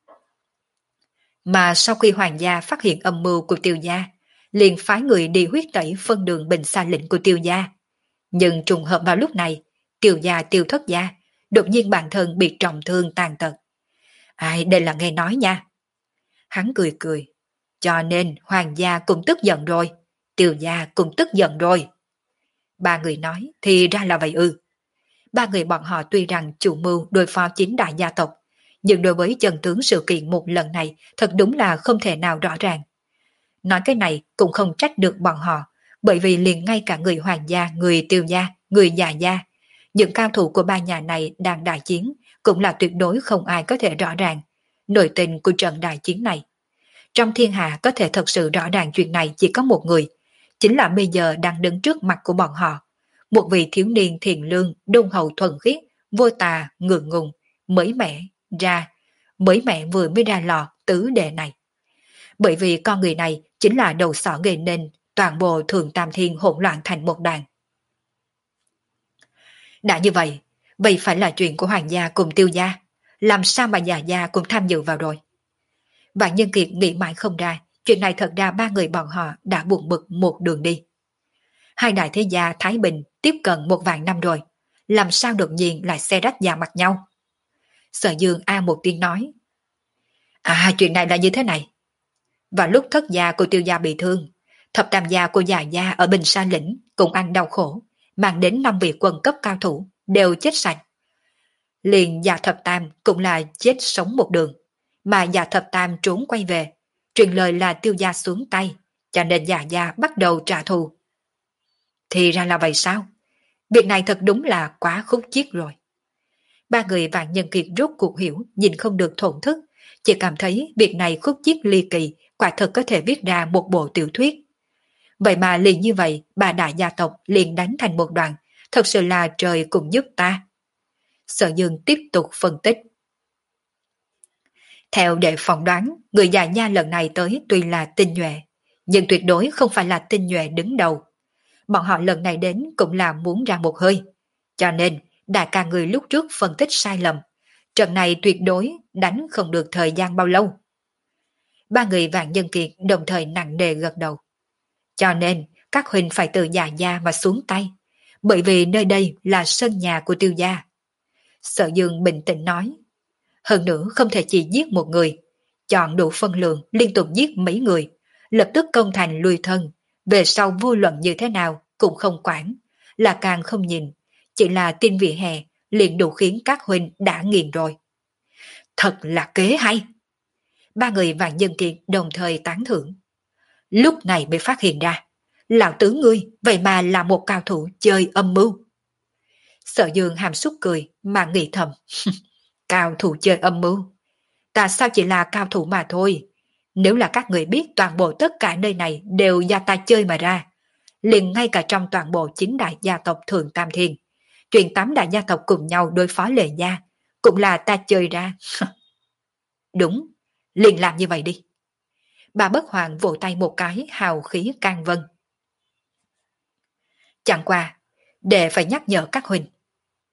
A: Mà sau khi hoàng gia phát hiện âm mưu của Tiêu gia, liền phái người đi huyết tẩy phân đường bình Sa Lĩnh của Tiêu gia. Nhưng trùng hợp vào lúc này, Tiêu gia Tiêu thất gia, đột nhiên bản thân bị trọng thương tàn tật. Ai, đây là nghe nói nha. Hắn cười cười. Cho nên hoàng gia cũng tức giận rồi, Tiêu gia cũng tức giận rồi. Ba người nói, thì ra là vậy ư. Ba người bọn họ tuy rằng chủ mưu đối phó chính đại gia tộc, nhưng đối với chân tướng sự kiện một lần này thật đúng là không thể nào rõ ràng. Nói cái này cũng không trách được bọn họ, bởi vì liền ngay cả người hoàng gia, người Tiêu gia, người Dạ gia, những cao thủ của ba nhà này đang đại chiến cũng là tuyệt đối không ai có thể rõ ràng nội tình của trận đại chiến này. Trong thiên hạ có thể thật sự rõ ràng chuyện này chỉ có một người, chính là bây giờ đang đứng trước mặt của bọn họ. Một vị thiếu niên thiện lương, đôn hậu thuần khiết, vô tà, ngượng ngùng, mới mẻ, ra, mới mẻ vừa mới ra lò tứ đệ này. Bởi vì con người này chính là đầu sỏ gây nên toàn bộ Thượng Tam Thiên hỗn loạn thành một đàn. Đã như vậy, vậy phải là chuyện của Hoàng gia cùng Tiêu gia, làm sao mà Dạ gia cũng tham dự vào rồi. Vạn Nhân Kiệt nghĩ mãi không ra, chuyện này thật ra ba người bọn họ đã buồn bực một đường đi. Hai đại thế gia Thái Bình tiếp cận một vạn năm rồi, làm sao đột nhiên lại xe rách da mặt nhau? Sở Dương a một tiếng nói. À, chuyện này là như thế này. Và lúc thất gia của Tiêu gia bị thương, thập tam gia của Dạ gia ở Bình Sa Lĩnh cũng ăn đau khổ, mang đến năm vị quân cấp cao thủ đều chết sạch. Liền Dạ thập tam cũng là chết sống một đường, mà Dạ thập tam trốn quay về, truyền lời là Tiêu gia xuống tay, cho nên Dạ gia bắt đầu trả thù. Thì ra là vậy sao? Việc này thật đúng là quá khúc chiết rồi. Ba người Vạn Nhân Kiệt rốt cuộc hiểu, nhìn không được thổn thức, chỉ cảm thấy việc này khúc chiết ly kỳ, quả thật có thể viết ra một bộ tiểu thuyết. Vậy mà liền như vậy, bà đại gia tộc liền đánh thành một đoàn, thật sự là trời cũng giúp ta. Sở Dương tiếp tục phân tích. Theo đệ phỏng đoán, người già nha lần này tới tuy là tinh nhuệ, nhưng tuyệt đối không phải là tinh nhuệ đứng đầu. Bọn họ lần này đến cũng là muốn ra một hơi. Cho nên, đại ca người lúc trước phân tích sai lầm. Trận này tuyệt đối đánh không được thời gian bao lâu. Ba người Vạn Nhân Kiệt đồng thời nặng nề gật đầu. Cho nên, các huynh phải từ Dạ gia mà xuống tay. Bởi vì nơi đây là sân nhà của Tiêu gia. Sở Dương bình tĩnh nói. Hơn nữa không thể chỉ giết một người. Chọn đủ phân lượng liên tục giết mấy người. Lập tức công thành lui thân. Về sau vô luận như thế nào cũng không quản, là càng không nhìn, chỉ là tin vỉa hè liền đủ khiến các huynh đã nghiền rồi. Thật là kế hay. Ba người Vạn Nhân Kiệt đồng thời tán thưởng. Lúc này mới phát hiện ra, lão tứ ngươi vậy mà là một cao thủ chơi âm mưu. Sở Dương hàm xúc cười mà nghĩ thầm. Cao thủ chơi âm mưu? Ta sao chỉ là cao thủ mà thôi. Nếu là các người biết toàn bộ tất cả nơi này đều do ta chơi mà ra, liền ngay cả trong toàn bộ chính đại gia tộc Thượng Tam Thiên, chuyện tám đại gia tộc cùng nhau đối phó Lệ gia, cũng là ta chơi ra. Đúng, liền làm như vậy đi. Bà Bất Hoàng vỗ tay một cái hào khí can vân. Chẳng qua, để phải nhắc nhở các huynh.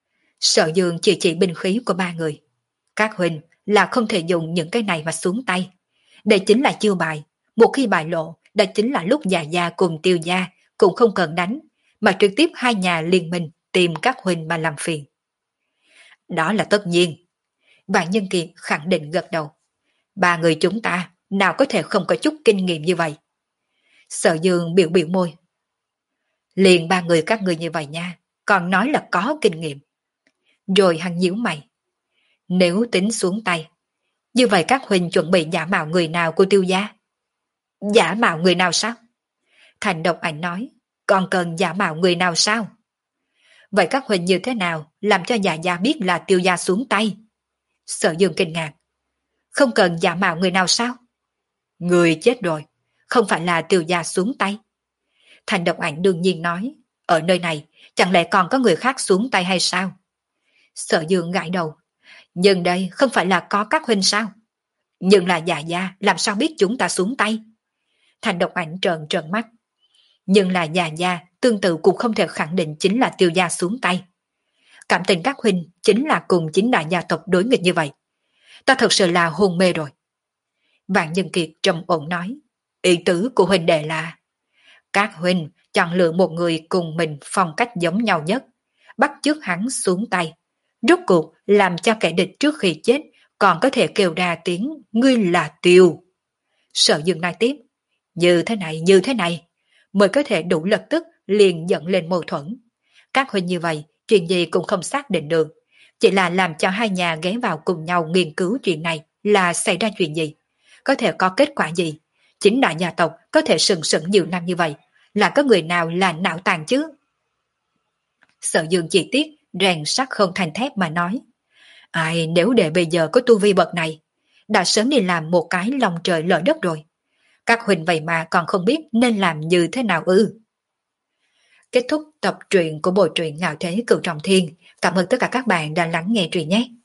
A: Sở Dương chỉ chỉ binh khí của ba người. Các huynh là không thể dùng những cái này mà xuống tay. Đây chính là chiêu bài. Một khi bại lộ, đây chính là lúc già gia cùng Tiêu gia cũng không cần đánh, mà trực tiếp hai nhà liên minh tìm các huynh mà làm phiền. Đó là tất nhiên. Vạn Nhân Kiệt khẳng định gật đầu. Ba người chúng ta nào có thể không có chút kinh nghiệm như vậy. Sở Dương biểu biểu môi. Liền ba người các người như vậy nha, còn nói là có kinh nghiệm. Rồi hắn nhíu mày. Nếu tính xuống tay, như vậy các huynh chuẩn bị giả mạo người nào của Tiêu gia? Giả mạo người nào sao? Thành Độc Ảnh nói, còn cần giả mạo người nào sao? Vậy các huynh như thế nào làm cho già gia biết là Tiêu gia xuống tay? Sở Dương kinh ngạc. Không cần giả mạo người nào sao? Người chết rồi, không phải là Tiêu gia xuống tay. Thành Độc Ảnh đương nhiên nói, ở nơi này chẳng lẽ còn có người khác xuống tay hay sao? Sở Dương gãi đầu. Nhưng đây không phải là có các huynh sao? Nhưng là già gia làm sao biết chúng ta xuống tay? Thành Độc Ảnh trợn trợn mắt. Nhưng là già gia tương tự cũng không thể khẳng định chính là Tiêu gia xuống tay. Cảm tình các huynh chính là cùng chính đại gia tộc đối nghịch như vậy. Ta thật sự là hôn mê rồi. Vạn Nhân Kiệt trầm ổn nói, ý tứ của huynh đệ là các huynh chọn lựa một người cùng mình phong cách giống nhau nhất, bắt chước hắn xuống tay. Rốt cuộc làm cho kẻ địch trước khi chết còn có thể kêu ra tiếng ngươi là Tiêu. Sở Dương nói tiếp, như thế này như thế này mới có thể đủ lập tức liền dẫn lên mâu thuẫn. Các huynh như vậy chuyện gì cũng không xác định được, chỉ là làm cho hai nhà ghé vào cùng nhau nghiên cứu chuyện này là xảy ra chuyện gì, có thể có kết quả gì. Chính đại gia tộc có thể sừng sững nhiều năm như vậy, là có người nào là não tàn chứ? Sở Dương chỉ tiếc rèn sắt không thành thép mà nói, ai nếu để bây giờ có tu vi bậc này, đã sớm đi làm một cái lòng trời lở đất rồi. Các huynh vậy mà còn không biết nên làm như thế nào ư? Kết thúc tập truyện của bộ truyện Ngạo Thế Cửu Trọng Thiên. Cảm ơn tất cả các bạn đã lắng nghe truyện nhé.